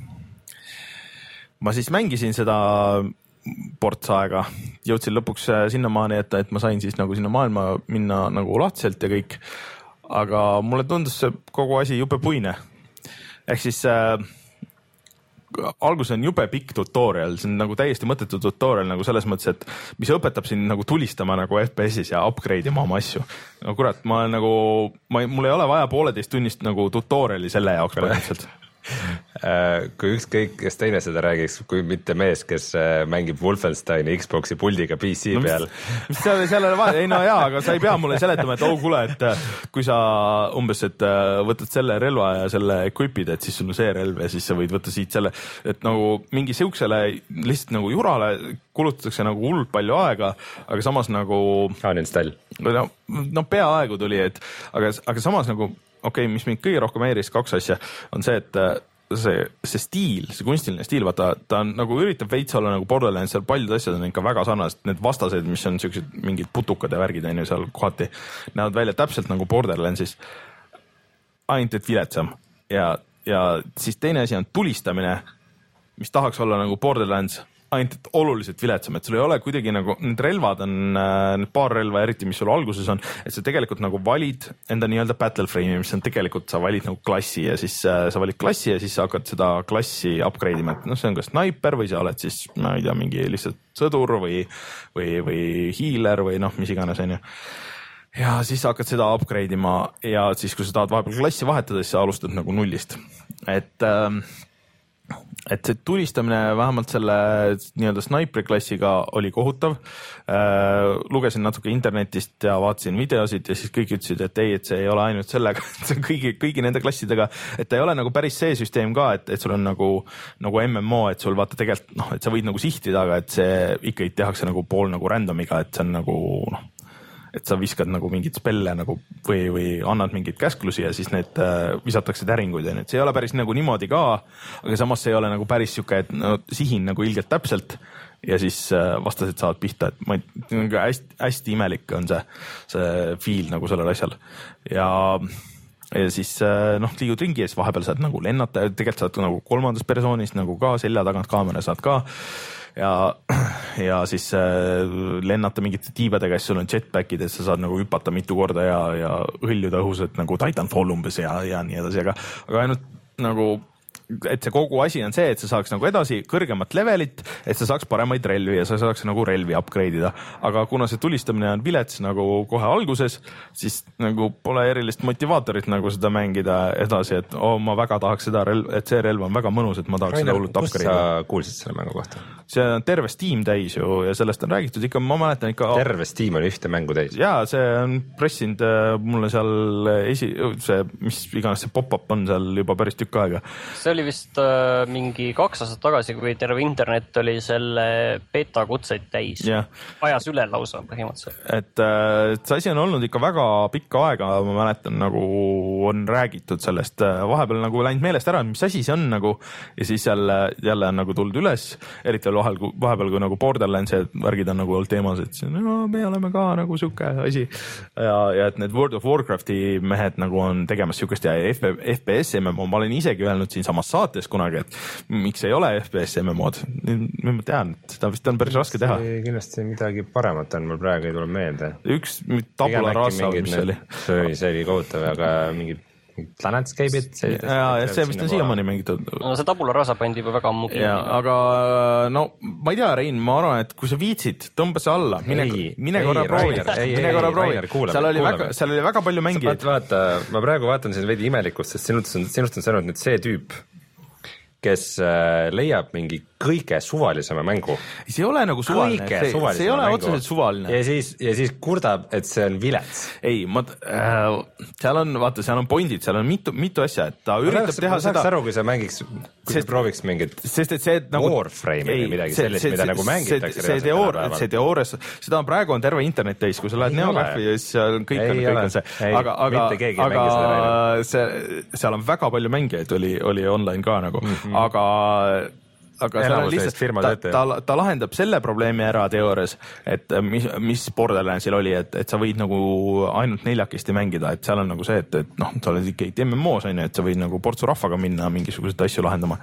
ma siis mängisin seda ports aega, jõudsin lõpuks sinnamaani, et, et ma sain siis nagu sinna maailma minna nagu lahtiselt ja kõik. Aga mulle tundus see kogu asi jube puine. Ehk siis äh, algus on jube pikk tutorial, see on nagu täiesti mõttetu tutorial nagu selles mõttes, et mis õpetab siin nagu tulistama nagu F P S-is ja upgrade ima oma asju. No kurat, ma olen nagu, ma, mul ei ole vaja pooleteist tunnist nagu tutoriali selle jaoks põhimõtteliselt. Kui ükskõik, kes teine seda räägiks, kui mitte mees, kes mängib Wolfensteini Xboxi puldiga P C no, peal. Mis seal, seal ei, ei no jaa, aga sa ei pea mulle seletama, et oh kuule, et kui sa umbes, et võtad selle relva ja selle equipid, et siis sul on see relv ja siis sa võid võtta siit selle, et nagu mingi siuksele lihtsalt nagu jurale kulutatakse nagu hullult palju aega, aga samas nagu uninstall. No, no peaaegu tuli, et aga, aga samas nagu okei, okay, mis mind kõige rohkem häiris kaks asja on see, et see, see stiil, see kunstiline stiil, vaata, ta on nagu üritab veits olla nagu Borderlands, seal paljud asjad on ikka väga sarnased, need vastased, mis on sellised mingid putukad ja värgid on ju seal kohati, näevad välja täpselt nagu Borderlandsis, ainult et viletsam ja, ja siis teine asi on tulistamine, mis tahaks olla nagu Borderlands, ainult et oluliselt viletsam, et sul ei ole kuidagi nagu, need relvad on, need paar relva eriti, mis sul alguses on, et sa tegelikult nagu valid enda nii-öelda battleframe'i, mis on tegelikult, sa valid nagu klassi ja siis äh, sa valid klassi ja siis sa hakkad seda klassi upgrade ima, et noh, see on ka sniper või sa oled siis, ma ei tea, mingi lihtsalt sõdur või, või, või healer või noh, mis iganes on ju. Ja siis sa hakkad seda upgrade ima ja siis, kui sa tahad vahepeal klassi vahetada, siis sa alustad nagu nullist, et ähm, et see tulistamine vähemalt selle nii-öelda snaipri klassiga oli kohutav. Äh, lugesin natuke internetist ja vaatasin videosid ja siis kõik ütlesid, et ei, et see ei ole ainult sellega, et see on kõigi, kõigi nende klassidega, et ei ole nagu päris see süsteem ka, et, et sul on nagu, nagu M M O, et sul vaata tegelikult, noh, et sa võid nagu sihtida, aga et see ikkagi tehakse nagu pool nagu randomiga, et see on nagu, noh, et sa viskad nagu mingid spelle nagu või, või annad mingeid käsklusi ja siis need äh, visatakse täringuid ja need, see ei ole päris nagu niimoodi ka, aga samas see ei ole nagu päris siuke, et no, sihin nagu ilgelt täpselt ja siis äh, vastased saavad pihta, et ma ei, hästi, hästi imelik on see, see feel nagu sellel asjal ja ja siis noh, liigud ringi ja siis vahepeal saad nagu lennata ja tegelikult saad nagu kolmandas persoonis nagu ka selja tagant kaamera saad ka ja, ja siis äh, lennata mingite tiibadega, siis sul on jetpackid, et sa saad nagu hüpata mitu korda ja, ja hõljuda õhus, et nagu Titanfall umbes ja, ja nii edasi, aga, aga ainult nagu et see kogu asi on see, et sa saaks nagu edasi kõrgemat levelit, et sa saaks paremaid relvi ja sa saaks nagu relvi upgrade ida. Aga kuna see tulistamine on vilets nagu kohe alguses, siis nagu pole erilist motivaatorit nagu seda mängida edasi, et oh, ma väga tahaks seda relv, et see relv on väga mõnus, et ma tahaks Rainer, seda hullult upgrade. Kus sa kuulsid selle mängu kohta? See on terve Steam täis ju ja sellest on räägitud ikka, ma mäletan ikka. Terve Steam on ühte mängu täis? Jaa, see on pressinud mulle seal esi, see, mis iganes see pop-up on seal juba päris tükk aega. See oli vist äh, mingi kaks aastat tagasi, kui terve internet oli selle beta kutseid täis. Yeah. Ajas üle lausa põhimõtteliselt. Et, et see asi on olnud ikka väga pikka aega, ma mäletan, nagu on räägitud sellest. Vahepeal nagu läinud meelest ära, mis asi see on nagu ja siis jälle, jälle on nagu tulnud üles, eriti vahel, vahepeal kui nagu Borderlands ja värgid on nagu olnud teemas, et no, me oleme ka nagu siuke asi ja, ja et need World of Warcrafti mehed nagu on tegemas siukest ja F P S M M O, ma olen isegi öelnud siin samas saates kunagi, et miks ei ole F P S M M O-d, nüüd ma tean, et seda vist on päris raske teha. Kindlasti midagi paremat on, mul praegu ei tule meelde. Üks tabula rasa, mis oli. See oli, see oli kohutav, aga mingi Landscape'id. ja see vist on siiamaani mängitud. No see tabula rasa pandi juba väga ammu. Ja, aga no ma ei tea, Rein, ma arvan, et kui sa viitsid, tõmba see alla, mine, ei, mine korra proovi, mine korra proovi. Seal oli väga, seal oli väga palju mängijaid. Vaata, ma praegu vaatan siin veidi imelikust, sest sinust on, sinust on saanud nüüd see tüüp, kes leiab mingi kõige suvalisema mängu. See ei ole nagu suvaline, see, see ei ole mängu. Otseselt suvaline. Ja siis, ja siis kurdab, et see on vilets. Ei, ma, äh, seal on, vaata, seal on pointid, seal on mitu, mitu asja, et ta üritab ma teha ma seda. Ma saaks aru, kui sa mängiks, kui sest, sa prooviks mingit sest, et see, nagu, Warframe'i või midagi see, sellist, see, mida see, nagu mängitakse. See, see, teoor, see teoorias, seda on praegu on terve internet täis, kui sa lähed Neografi ja siis kõik on, kõik on see. Aga, aga, aga see, seal on väga palju mängijaid oli, oli online ka nagu, mm-hmm. aga aga lihtsalt, ta, ta, ta lahendab selle probleemi ära teoorias, et mis, mis Borderlandsil oli, et, et sa võid nagu ainult neljakesti mängida, et seal on nagu see, et, et noh, sa oled ikkagi M M O-s on ju, et sa võid nagu portsu rahvaga minna mingisuguseid asju lahendama.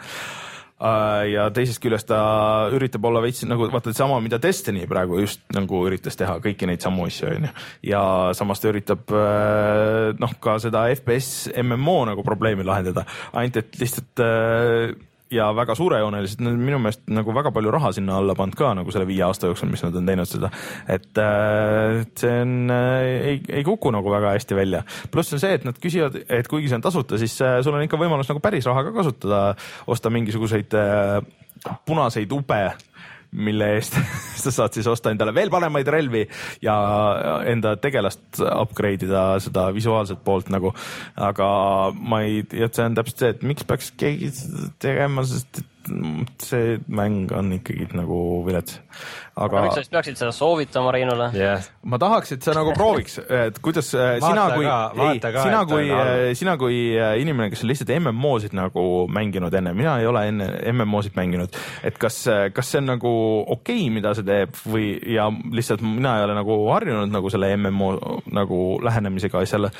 Ja teisest küljest ta üritab olla veits nagu, vaata sama, mida Destiny praegu just nagu üritas teha, kõiki neid samu asju, on ju. Ja samas ta üritab noh, ka seda F P S M M O nagu probleemi lahendada, ainult et lihtsalt ja väga suurejooneliselt, minu meelest nagu väga palju raha sinna alla pannud ka nagu selle viie aasta jooksul, mis nad on teinud seda, et äh, see on, äh, ei, ei kuku nagu väga hästi välja. Pluss on see, et nad küsivad, et kuigi see on tasuta, siis äh, sul on ikka võimalus nagu päris raha ka kasutada, osta mingisuguseid äh, punaseid ube, mille eest sa saad siis osta endale veel paremaid relvi ja enda tegelast upgrade ida seda visuaalset poolt nagu, aga ma ei, et see on täpselt see, et miks peaks keegi tegema, sest see mäng on ikkagi nagu vilets. Aga miks sa peaksid seda soovitama Reinule? Yeah. Ma tahaks, et sa nagu prooviks, et kuidas vaata sina kui, ka, ei, ka, sina, kui sina kui inimene, kes on lihtsalt M M O-sid nagu mänginud enne, mina ei ole enne M M O-sid mänginud, et kas, kas see on nagu okei, mida see teeb või, ja lihtsalt mina ei ole nagu harjunud nagu selle M M O nagu lähenemisega asjale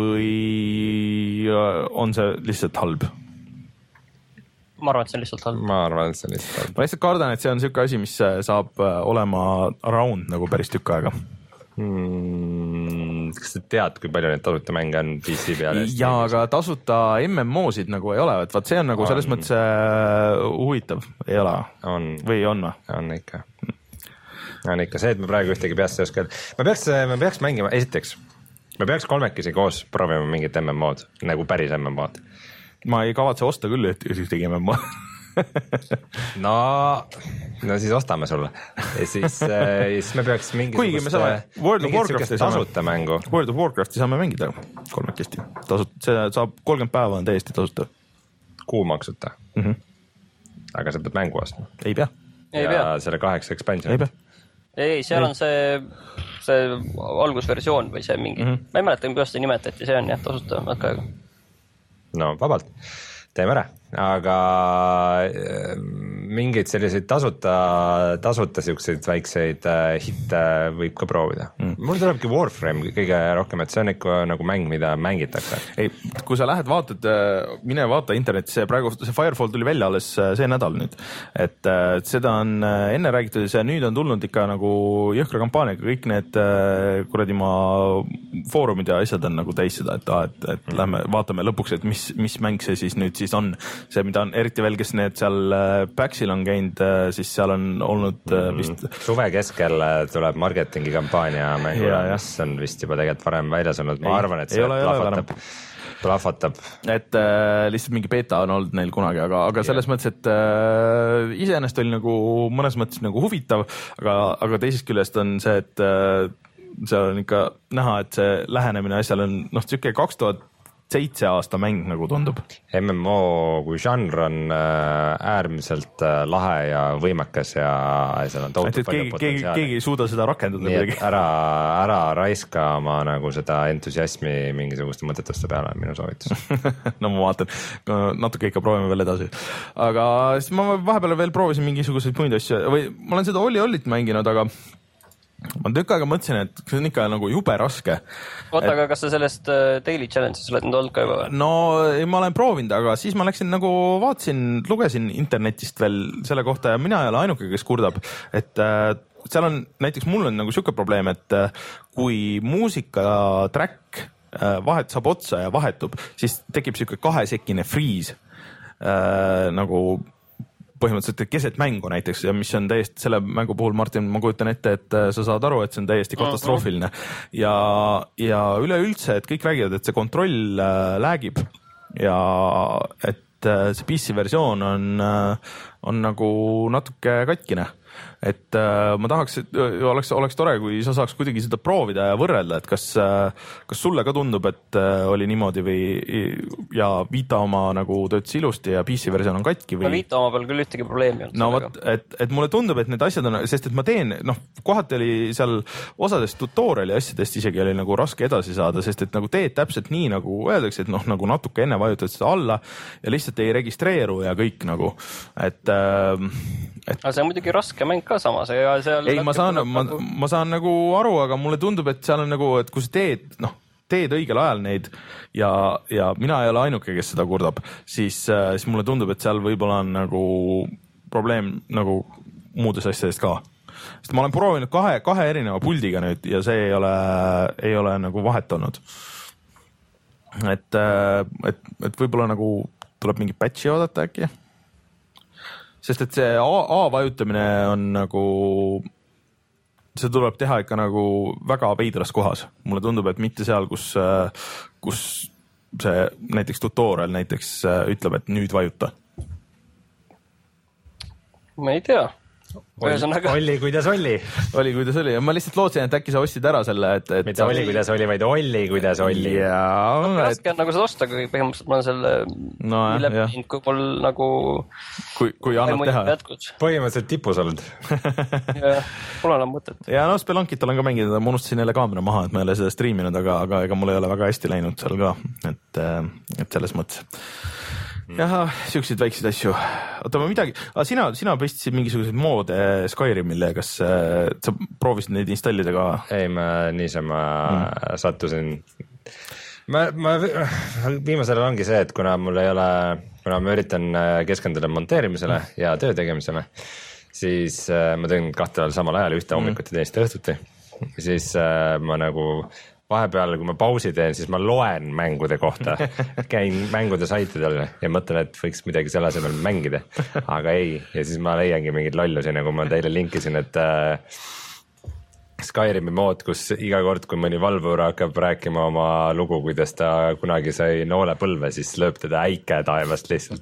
või on see lihtsalt halb? Ma arvan, et see on lihtsalt halb. Ma arvan, et see on lihtsalt halb. Ma lihtsalt kardan, et see on selline asi, mis saab olema around nagu päris tükk aega. Hmm, kas sa tead, kui palju neid tasuta mänge on P C peale? Ja, aga tasuta M M O-sid nagu ei ole, et vaat see on nagu on. Selles mõttes uh, huvitav, ei ole? On. Või on või? On ikka. On ikka see, et me praegu ühtegi peast ei oska. Me peaks, me peaks mängima, esiteks, me peaks kolmekesi koos proovima mingit M M O-d, nagu päris M M O-d. Ma ei kavatse osta küll, et siis tegime ma. no, no siis ostame sulle. Ja siis, siis me peaks kuigi me saame World of Warcrafti tasuta mängu. World of Warcrafti saame mängida kolmekesti. Tasut, see saab kolmkümmend päeva on täiesti tasuta. Kuu maksuta. Mm-hmm. Aga sa pead mängu ostma. Ei pea. Ei ja pea. Selle kaheksa expansion. Ei pea. Ei, seal ei. On see, see algusversioon või see mingi, mm-hmm. ma ei mäleta, kuidas seda nimetati, see on jah, tasuta natuke aega. No vabalt, teeme ära, aga mingeid selliseid tasuta, tasuta siukseid väikseid hitte võib ka proovida. Mm. Mul tulebki Warframe kõige rohkem, et see on ikka nagu mäng, mida mängitakse. Ei, kui sa lähed vaatad, mine vaata internetis, see praegu, see Firefall tuli välja alles see nädal nüüd, et seda on enne räägitud ja see nüüd on tulnud ikka nagu jõhkra kampaaniaga, kõik need kuradi ma foorumid ja asjad on nagu täis seda, et, et, et mm. lähme vaatame lõpuks, et mis, mis mäng see siis nüüd siis on. See, mida on eriti veel, kes need seal Paxil on käinud, siis seal on olnud mm-hmm. vist... Suve keskel tuleb marketingi kampaania mängule, mis on vist juba tegelikult varem väljas olnud. Ma ei, arvan, et see ole, plahvatab, plahvatab. Et äh, lihtsalt mingi beta on olnud neil kunagi, aga, aga selles yeah. mõttes, et äh, iseenesest oli nagu mõnes mõttes nagu huvitav, aga, aga teisest küljest on see, et äh, seal on ikka näha, et see lähenemine asjal on noh, siuke kaks tuhat seitse aasta mäng nagu tundub. M M O kui žanr on äärmiselt lahe ja võimekas ja seal on tohutu palju keegi, potentsiaali. Keegi ei suuda seda rakendada. Nii et ära, ära raiska oma nagu seda entusiasmi mingisuguste mõtetuste peale on minu soovitus. No ma vaatan, natuke ikka proovime veel edasi. Aga siis ma vahepeal veel proovisin mingisuguseid muid asju või ma olen seda Oli Ollit mänginud, aga ma tükk aega mõtlesin, et see on ikka nagu jube raske. Oota, aga kas sa sellest Daily Challenge'is oled nüüd olnud ka juba? No ma olen proovinud, aga siis ma läksin nagu vaatasin, lugesin internetist veel selle kohta ja mina ei ole ainuke, kes kurdab, et äh, seal on, näiteks mul on nagu siuke probleem, et äh, kui muusika track vahet saab otsa ja vahetub, siis tekib siuke kahesekine friis äh, nagu põhimõtteliselt keset mängu näiteks ja mis on täiesti selle mängu puhul, Martin, ma kujutan ette, et sa saad aru, et see on täiesti katastroofiline ja, ja üleüldse, et kõik räägivad, et see kontroll läägib ja et see P C versioon on, on nagu natuke katkine. Et äh, ma tahaks, et oleks, oleks tore, kui sa saaks kuidagi seda proovida ja võrrelda, et kas, kas sulle ka tundub, et äh, oli niimoodi või ja Vita oma nagu töötas ilusti ja P C versioon on katki või? No Vita oma peal küll ühtegi probleemi on. No vot, et, et mulle tundub, et need asjad on, sest et ma teen, noh, kohati oli seal osadest tutoriali asjadest isegi oli nagu raske edasi saada, sest et nagu teed täpselt nii, nagu öeldakse, et noh, nagu natuke enne vajutad seda alla ja lihtsalt ei registreeru ja kõik nagu, et, et... aga see on muidugi raske mäng ka samas ja seal ei, ma saan, ma, ma saan nagu aru, aga mulle tundub, et seal on nagu, et kui sa teed, noh, teed õigel ajal neid ja, ja mina ei ole ainuke, kes seda kurdab, siis, siis mulle tundub, et seal võib-olla on nagu probleem nagu muudes asjadest ka. Sest ma olen proovinud kahe, kahe erineva puldiga nüüd ja see ei ole, ei ole nagu vahet olnud. Et, et, et võib-olla nagu tuleb mingi patchi oodata äkki. Sest et see A, A vajutamine on nagu, see tuleb teha ikka nagu väga veidras kohas. Mulle tundub, et mitte seal, kus, kus see näiteks tutorial näiteks ütleb, et nüüd vajuta. Ma ei tea. Ühesõnaga... Olli, kuidas oli? Oli, kuidas oli. Ja ma lihtsalt lootsin, et äkki sa ostsid ära selle, et... et mitte oli, kuidas oli, vaid Olli, kuidas oli. Ja, raske on et... nagu seda osta, kui põhimõtteliselt ma olen selle no, läbinud, kui mul nagu... Kui, kui annab teha. Jätkud. Põhimõtteliselt tipus olnud. ja, pole enam mõtet. Ja no Spelunkit olen ka mänginud, ma unustasin jälle kaamera maha, et ma ei ole seda streaminud, aga, aga ega mul ei ole väga hästi läinud seal ka. Et, et selles mõttes... jah, siukseid väikseid asju. Oota, ma midagi, aga sina, sina pestisid mingisuguseid moode Skyrimile, kas äh, sa proovisid neid installida ka? Ei, ma niisama mm. sattusin. Ma, ma viimasel ongi see, et kuna mul ei ole, kuna ma üritan keskenduda monteerimisele mm. ja töö tegemisele, siis äh, ma teen kahte ajal samal ajal ühte hommikuti mm. teist õhtuti. Siis äh, ma nagu... vahepeal, kui ma pausi teen, siis ma loen mängude kohta, käin mängude saitidel ja mõtlen, et võiks midagi selle asemel mängida, aga ei. Ja siis ma leiangi mingid lollusi, nagu ma teile linkisin, et äh, Skyrimi mood, kus iga kord, kui mõni valvur hakkab rääkima oma lugu, kuidas ta kunagi sai noolepõlve, siis lööb teda äike taevast lihtsalt.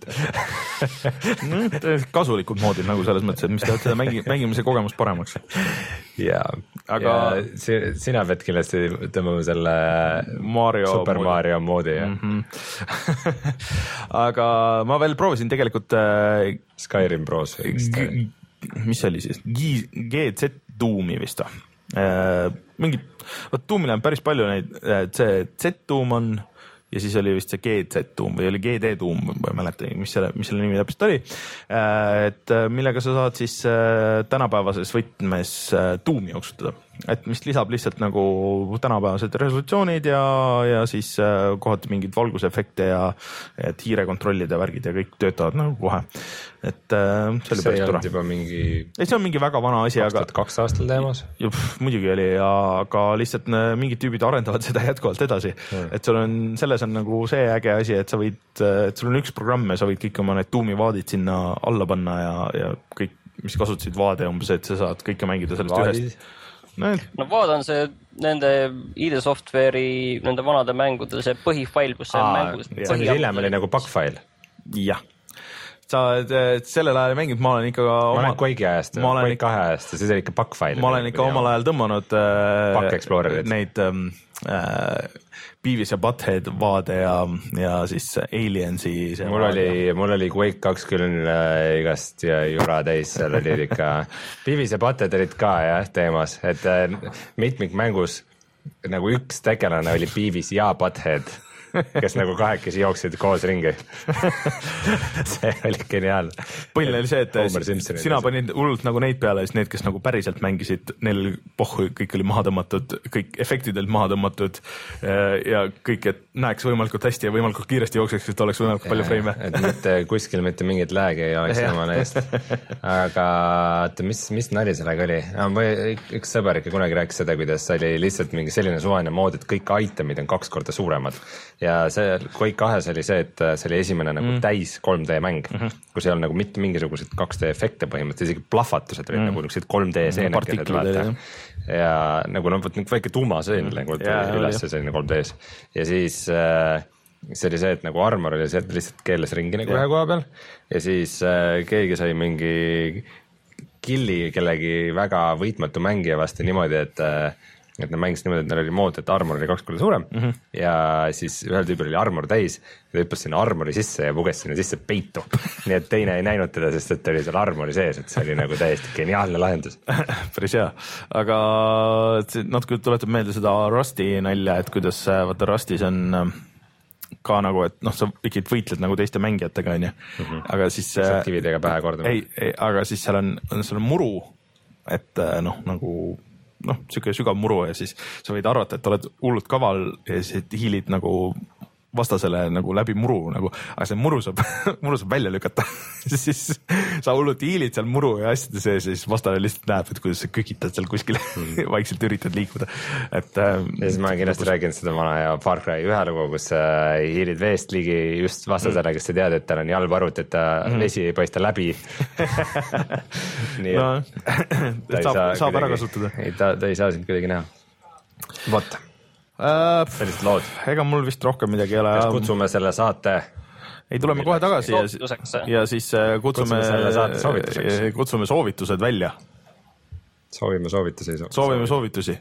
no, kasulikud moodid nagu selles mõttes, et mis teevad seda mängi, mängimise kogemust paremaks. ja, aga ja sina pead kindlasti tõmbama selle Mario Super moodi. Mario moodi. Ja. Mm-hmm. aga ma veel proovisin tegelikult äh, Skyrim Pros. Mis oli siis? G Z Doomi vist või? Äh, mingid, võt Doomil on päris palju neid, see Z-Doom on ja siis oli vist see G Z-Doom või oli G D-Doom, ma ei mäleta, mis selle, mis selle nimi täpselt oli, äh, et millega sa saad siis äh, tänapäevases võtmes äh, Doomi jooksutada, et mis lisab lihtsalt nagu tänapäevased resolutsioonid ja, ja siis äh, kohati mingid valgusefekte ja et hiirekontrollid ja värgid ja kõik töötavad nagu kohe, et äh, see oli päris tore. Juba mingi... ei, see on mingi väga vana asi, aga kaks aastal teemas? Muidugi oli, aga lihtsalt mingid tüübid arendavad seda jätkuvalt edasi, mm. et sul on, selles on nagu see äge asi, et sa võid, et sul on üks programm ja sa võid kõik oma need Doomi vaadid sinna alla panna ja, ja kõik, mis kasutasid vaade umbes, et sa saad kõike mängida sellest vaadid. Ühest. No, no vaatan see nende I D Software'i, nende vanade mängude, see põhifail, kus see Aa, mängus. See hiljem oli nagu bug-fail. Jah. Sa sellel ajal mängid, ma olen ikka ma oma... olen Quake'i ajast, Quake kahe ajast ja siis oli ikka bug-fail. Ma olen ikka omal ajal tõmmanud äh, neid äh, Beavis ja Butthead vaade ja, ja siis Aliensi mul oli, mul oli Quake kaks küll äh, igast ja jura täis, seal olid ikka Beavis ja Butthead olid ka jah teemas, et äh, mitmikmängus nagu üks tegelane oli Beavis ja Butthead, kes nagu kahekesi jooksid koos ringi. see oli geniaalne. põhiline oli see, et sina panid hullult nagu neid peale, siis need, kes nagu päriselt mängisid, neil pohhu, kõik oli maha tõmmatud, kõik efektid olid maha tõmmatud ja kõik, et näeks võimalikult hästi ja võimalikult kiiresti jookseks, et oleks võimalikult palju freime. Et mitte kuskil mitte mingit läägi ei oleks jumala eest. Aga mis, mis nali sellega oli? Üks sõber ikka kunagi rääkis seda, kuidas oli lihtsalt mingi selline suvaline mood, et kõik itemid on kaks korda suuremad. Ja see Quake kahes oli see, et see oli esimene nagu mm. täis kolm D mäng, mm -hmm. kus ei olnud nagu mitte mingisugused kaks D efekte põhimõtteliselt, isegi plahvatused olid mm. nagu niisugused kolm D seenekesed vaata. Ja nagu noh, väike tuumasõin mm. nagu yeah, üles ja selline kolm D-s. Ja siis äh, see oli see, et nagu armor oli see, et lihtsalt keeles ringi nagu yeah. ühe koha peal. Ja siis äh, keegi sai mingi killi kellegi väga võitmatu mängija vastu niimoodi, et äh, et nad mängisid niimoodi, et neil oli mood, et armor oli kaks korda suurem mm -hmm. ja siis ühel tüübil oli armor täis ja ta hüppas sinna armori sisse ja puges sinna sisse peitu. Nii et teine ei näinud teda, sest et ta oli seal armori sees, et see oli nagu täiesti geniaalne lahendus. Päris hea, aga natuke tuletab meelde seda Rusty nalja, et kuidas vaata Rustis on ka nagu, et noh, sa ikka võitled nagu teiste mängijatega, on ju, aga siis saab kividega pähe kordama. Ei, ei, aga siis seal on, seal on muru, et noh, nagu noh, siuke sügav muru ja siis sa võid arvata, et oled hullult kaval ja siis hiilid nagu vastasele nagu läbi muru nagu, aga see muru saab, muru saab välja lükata. Siis sa hullult hiilid seal muru ja asjade sees ja siis vastane lihtsalt näeb, et kuidas sa kükitad seal kuskile mm. vaikselt üritad liikuda. Et, ja siis ma olen kindlasti lõpus... rääkinud seda vana ja Far Cry ühe lugu, kus sa hiilid veest ligi just vastasele, kes sa tead, et tal on jalvarut, et ta mm. vesi ei paista läbi. Nii, no, ta saab, saa saab ära kasutada. Ei, ta, ta ei saa sind kuidagi näha. Vot. Uh, sellised lood. Ega mul vist rohkem midagi ei ole. Kas kutsume selle saate? Ei, tuleme kohe tagasi ja, ja siis kutsume, kutsume, kutsume soovitused välja. Soovime soovitusi. Soovime soovitusi.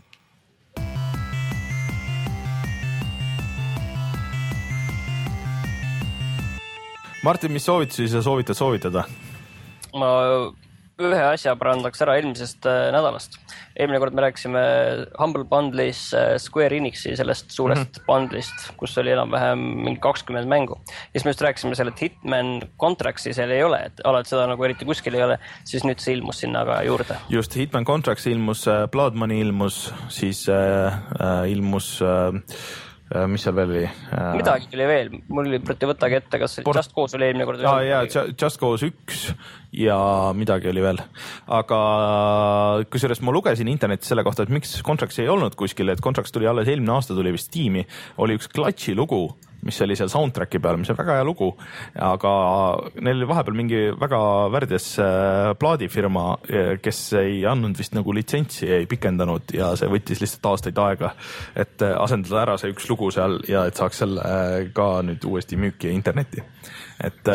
Martin, mis soovitusi sa soovitad soovitada? Ma ühe asja parandaks ära eelmisest nädalast. Eelmine kord me rääkisime Humble Bundle'is Square Enixi sellest suurest mm -hmm. bundle'ist, kus oli enam-vähem mingi kakskümmend mängu. Ja siis me just rääkisime selle, et Hitman Contractsi seal ei ole, et alati seda nagu eriti kuskil ei ole, siis nüüd see ilmus sinna ka juurde. Just, Hitman Contracts ilmus, Blood Money ilmus, siis äh, ilmus... Äh, mis seal veel oli? Midagi oli veel, mul oli proti võtagi ette, kas Port... Just Cause oli eelmine kord? Jaa, jaa, Just Cause üks ja midagi oli veel. Aga kusjuures ma lugesin internetis selle kohta, et miks Contracts ei olnud kuskil, et Contracts tuli alles eelmine aasta, tuli vist tiimi, oli üks Clutchi lugu, mis oli seal soundtracki peal, mis on väga hea lugu, aga neil oli vahepeal mingi väga värdes plaadifirma, kes ei andnud vist nagu litsentsi, ei pikendanud ja see võttis lihtsalt aastaid aega, et asendada ära see üks lugu seal ja et saaks selle ka nüüd uuesti müüki internetti. Et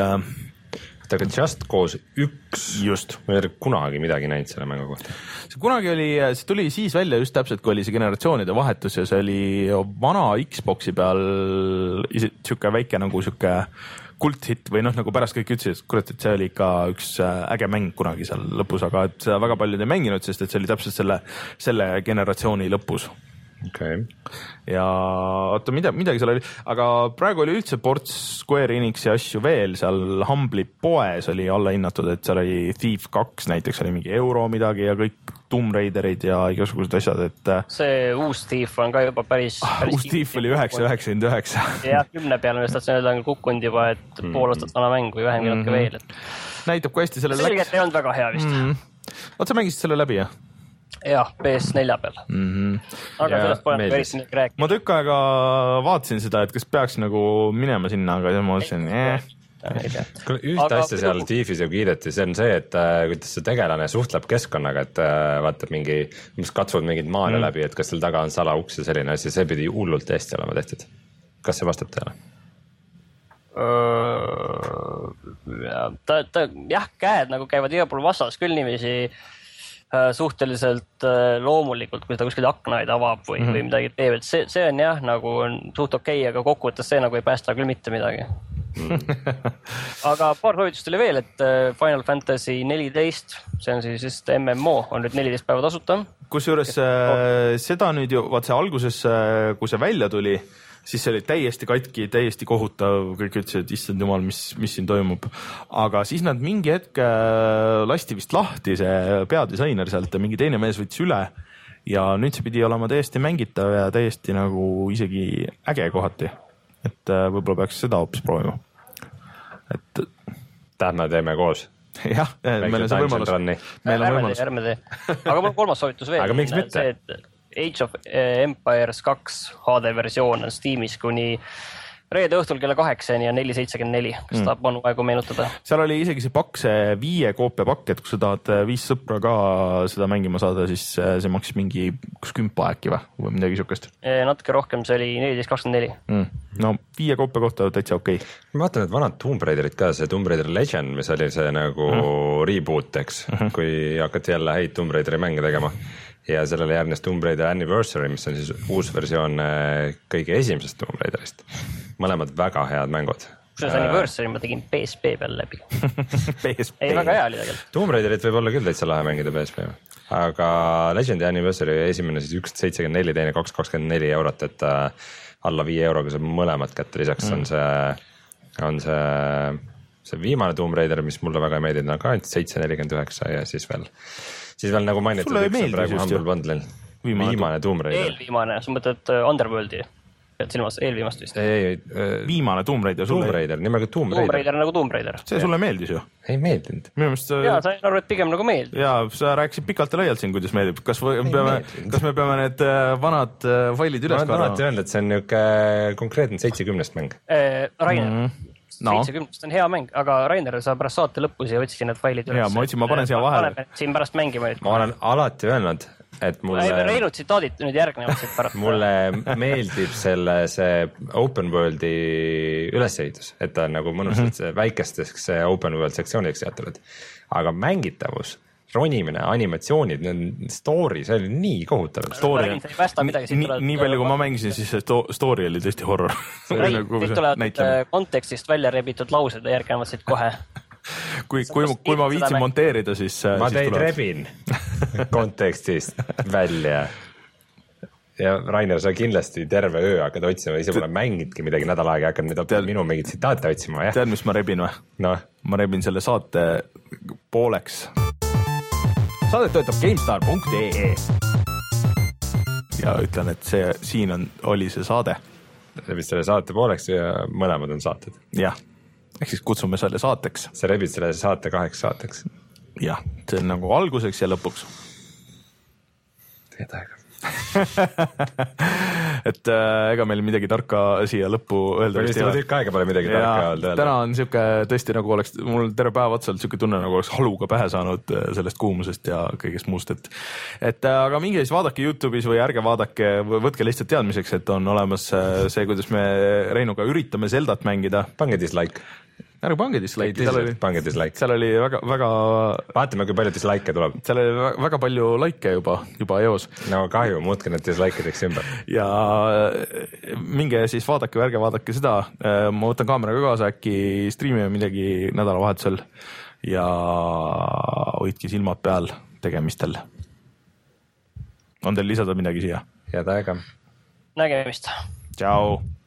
aga Just Cause üks, just. Ma ei ole kunagi midagi näinud selle mängu kohta. See kunagi oli, see tuli siis välja just täpselt, kui oli see generatsioonide vahetus ja see oli vana Xboxi peal siuke väike nagu siuke kulthitt või noh, nagu pärast kõik ütlesid, kurat, et see oli ikka üks äge mäng kunagi seal lõpus, aga et seda väga paljud ei mänginud, sest et see oli täpselt selle, selle generatsiooni lõpus. Okay. Ja oota, mida, midagi seal oli, aga praegu oli üldse ports Square Enixi asju veel, seal Humble'i poes oli alla hinnatud, et seal oli Thief kaks näiteks, oli mingi euro midagi ja kõik Tomb Raiderid ja igasugused asjad, et see uus Thief on ka juba päris, päris uus Thief oli üheksa üheksakümmend üheksa jah, kümne peale, mis tahtsin öelda, on kukkunud juba, et mm. pool aastat vana mäng või vähem mm -hmm. veel et... näitab, kui hästi selle läks. Selgelt ei olnud väga hea vist mm. Oot, sa mängisid selle läbi, jah? Jah, P S neli peal mm. -hmm. aga ja sellest pole eriti midagi rääkida. Ma tükk aega vaatasin seda, et kas peaks nagu minema sinna, aga ma mõtlesin, eh ühte aga asja seal Thiefis ju kiideti, see on see, et äh, kuidas see tegelane suhtleb keskkonnaga, et äh, vaatab mingi, mis katsud mingid maale mm. läbi, et kas seal taga on salauks ja selline asi, see pidi hullult hästi olema tehtud. Kas see vastab teile? Ja, ta, ta, jah, käed nagu käivad igal pool vastas küll niiviisi suhteliselt loomulikult, kui ta kuskil aknaid avab või, mm-hmm. või midagi teeb, et see, see on jah, nagu on suht okei, aga kokkuvõttes see nagu ei päästa küll mitte midagi. Mm. Aga paar soovitust oli veel, et Final Fantasy neliteist, see on siis just M M O, on nüüd neliteist päeva tasuta. Kusjuures äh, seda nüüd ju, vaat see alguses, kui see välja tuli, siis see oli täiesti katki, täiesti kohutav, kõik ütlesid, issand jumal, mis, mis siin toimub. Aga siis nad mingi hetk lasti vist lahti see peadisainer sealt ja mingi teine mees võttis üle ja nüüd see pidi olema täiesti mängitav ja täiesti nagu isegi äge kohati. Et võib-olla peaks seda hoopis proovima. Et tähme teeme koos. jah, meil on see võimalus. Meil on võimalus. Ärme tee. Aga mul kolmas soovitus veel. Aga miks mitte? See, et Age of Empires kaks H D versioon on Steamis kuni reede õhtul kella kaheksani ja neli seitsekümmend neli. Kas mm. tahab manu aegu meenutada? Seal oli isegi see pakk, see viie koopia pakk, et kui sa tahad viis sõpra ka seda mängima saada, siis see maksis mingi kus kümpa äkki või, või midagi siukest. Natuke rohkem, see oli neliteist kakskümmend neli. Mm. No viie koopia kohta täitsa okei. Okay. Ma vaatan, et vanad Tomb Raiderid ka, see Tomb Raider Legend, mis oli see nagu mm. reboot, eks, mm-hmm. kui hakati jälle häid Tomb Raideri mänge tegema. Ja sellele järgnes Tomb Raider Anniversary, mis on siis uus versioon kõige esimesest Tomb Raiderist. Mõlemad väga head mängud. Kusjuures Anniversary ma tegin P S P peal läbi. P S P. Ei, väga hea oli tegelikult. Tomb Raiderit võib olla küll täitsa lahe mängida P S P. Aga Legend ja Anniversary esimene siis üks seitsekümmend neli, teine kaks kakskümmend neli eurot, et alla viie euroga saab mõlemad kätte. Lisaks on see, on see, see viimane Tomb Raider, mis mulle väga ei meeldinud, aga ainult seitse nelikümmend üheksa ja siis veel Siis veel nagu mainitud, üks on praegu Humble Bundle'il. Viimane, viimane Tomb Raider. Eelviimane, sa mõtled Underworldi. Pead silmas eelviimast vist. Ei, ei, viimane Tomb Raider. Tomb Raider, nimega Tomb Raider. Tomb Raider nagu Tomb Raider. See sulle meeldis ju? Ei meeldinud. Meelest... Jaa, sa ei arva, et pigem nagu meeldib. Jaa, sa rääkisid pikalt ja laialt siin, kuidas meeldib. Kas, peame, kas me peame need vanad failid üles korrama? Ma olen alati öelnud, et see on niuke konkreetne seitsekümnest mäng. Rainer. Mm-hmm. No. seitsekümmend on hea mäng, aga Rainer, sa pärast saate lõpus ja võtsin need failid üles. Jaa, ma võtsin, ma panen siia vahele. Siin pärast mängima. Ma olen alati öelnud, et mulle... Reinud tsitaadid nüüd järgnevad siit pärast. Mulle meeldib selle see open world'i ülesehitus, et ta on nagu mõnusalt mm-hmm. väikesteks open world sektsioonideks jätavad. Aga mängitavus, ronimine, animatsioonid, story, see oli nii kohutav. Story, nii, nii palju kui ma mängisin, siis see story oli tõesti horror. Kõik tulevad kontekstist välja rebitud laused ja järgnevad siit kohe. Kui, kui, kui ma viitsin monteerida, siis... Ma siis teid tulevad. Rebin kontekstist välja. Ja Rainer, sa kindlasti terve öö hakkad otsima, ise pole mängidki midagi nädal aega, hakkad nüüd tead, minu mingit tsitaate otsima. Ja? Tead, mis ma rebin või? No. Ma rebin selle saate pooleks. Saadet töötab GameStar punkt ee ja ütlen, et see, siin on, oli see saade. Rebid selle saate pooleks ja mõlemad on saated. Jah, ehk siis kutsume selle saateks. Sa rebid selle saate kaheks saateks. Jah, see on nagu alguseks ja lõpuks. Teed aega. et äh, ega meil midagi tarka siia lõppu öelda. Tükk aega pole midagi tarka öelda. Täna on siuke tõesti nagu oleks, mul terve päev otsalt siuke tunne nagu oleks haluga pähe saanud sellest kuumusest ja kõigest muust, et et aga minge siis vaadake YouTube'is või ärge vaadake, võtke lihtsalt teadmiseks, et on olemas see, kuidas me Reinuga üritame Zeldat mängida. Pange dislike. Ärge pange dislike'i, seal oli, pange dislike. seal oli väga, väga... Vaatame, kui palju dislike'e tuleb. Seal oli väga palju like'e juba, juba eos. No kahju, muutke need dislike'ideks ümber. Ja minge siis vaadake või ärge vaadake seda. Ma võtan kaameraga kaasa, äkki striimime midagi nädalavahetusel ja hoidke silmad peal tegemistel. On teil lisada midagi siia? Head aega. Nägemist. Tšau.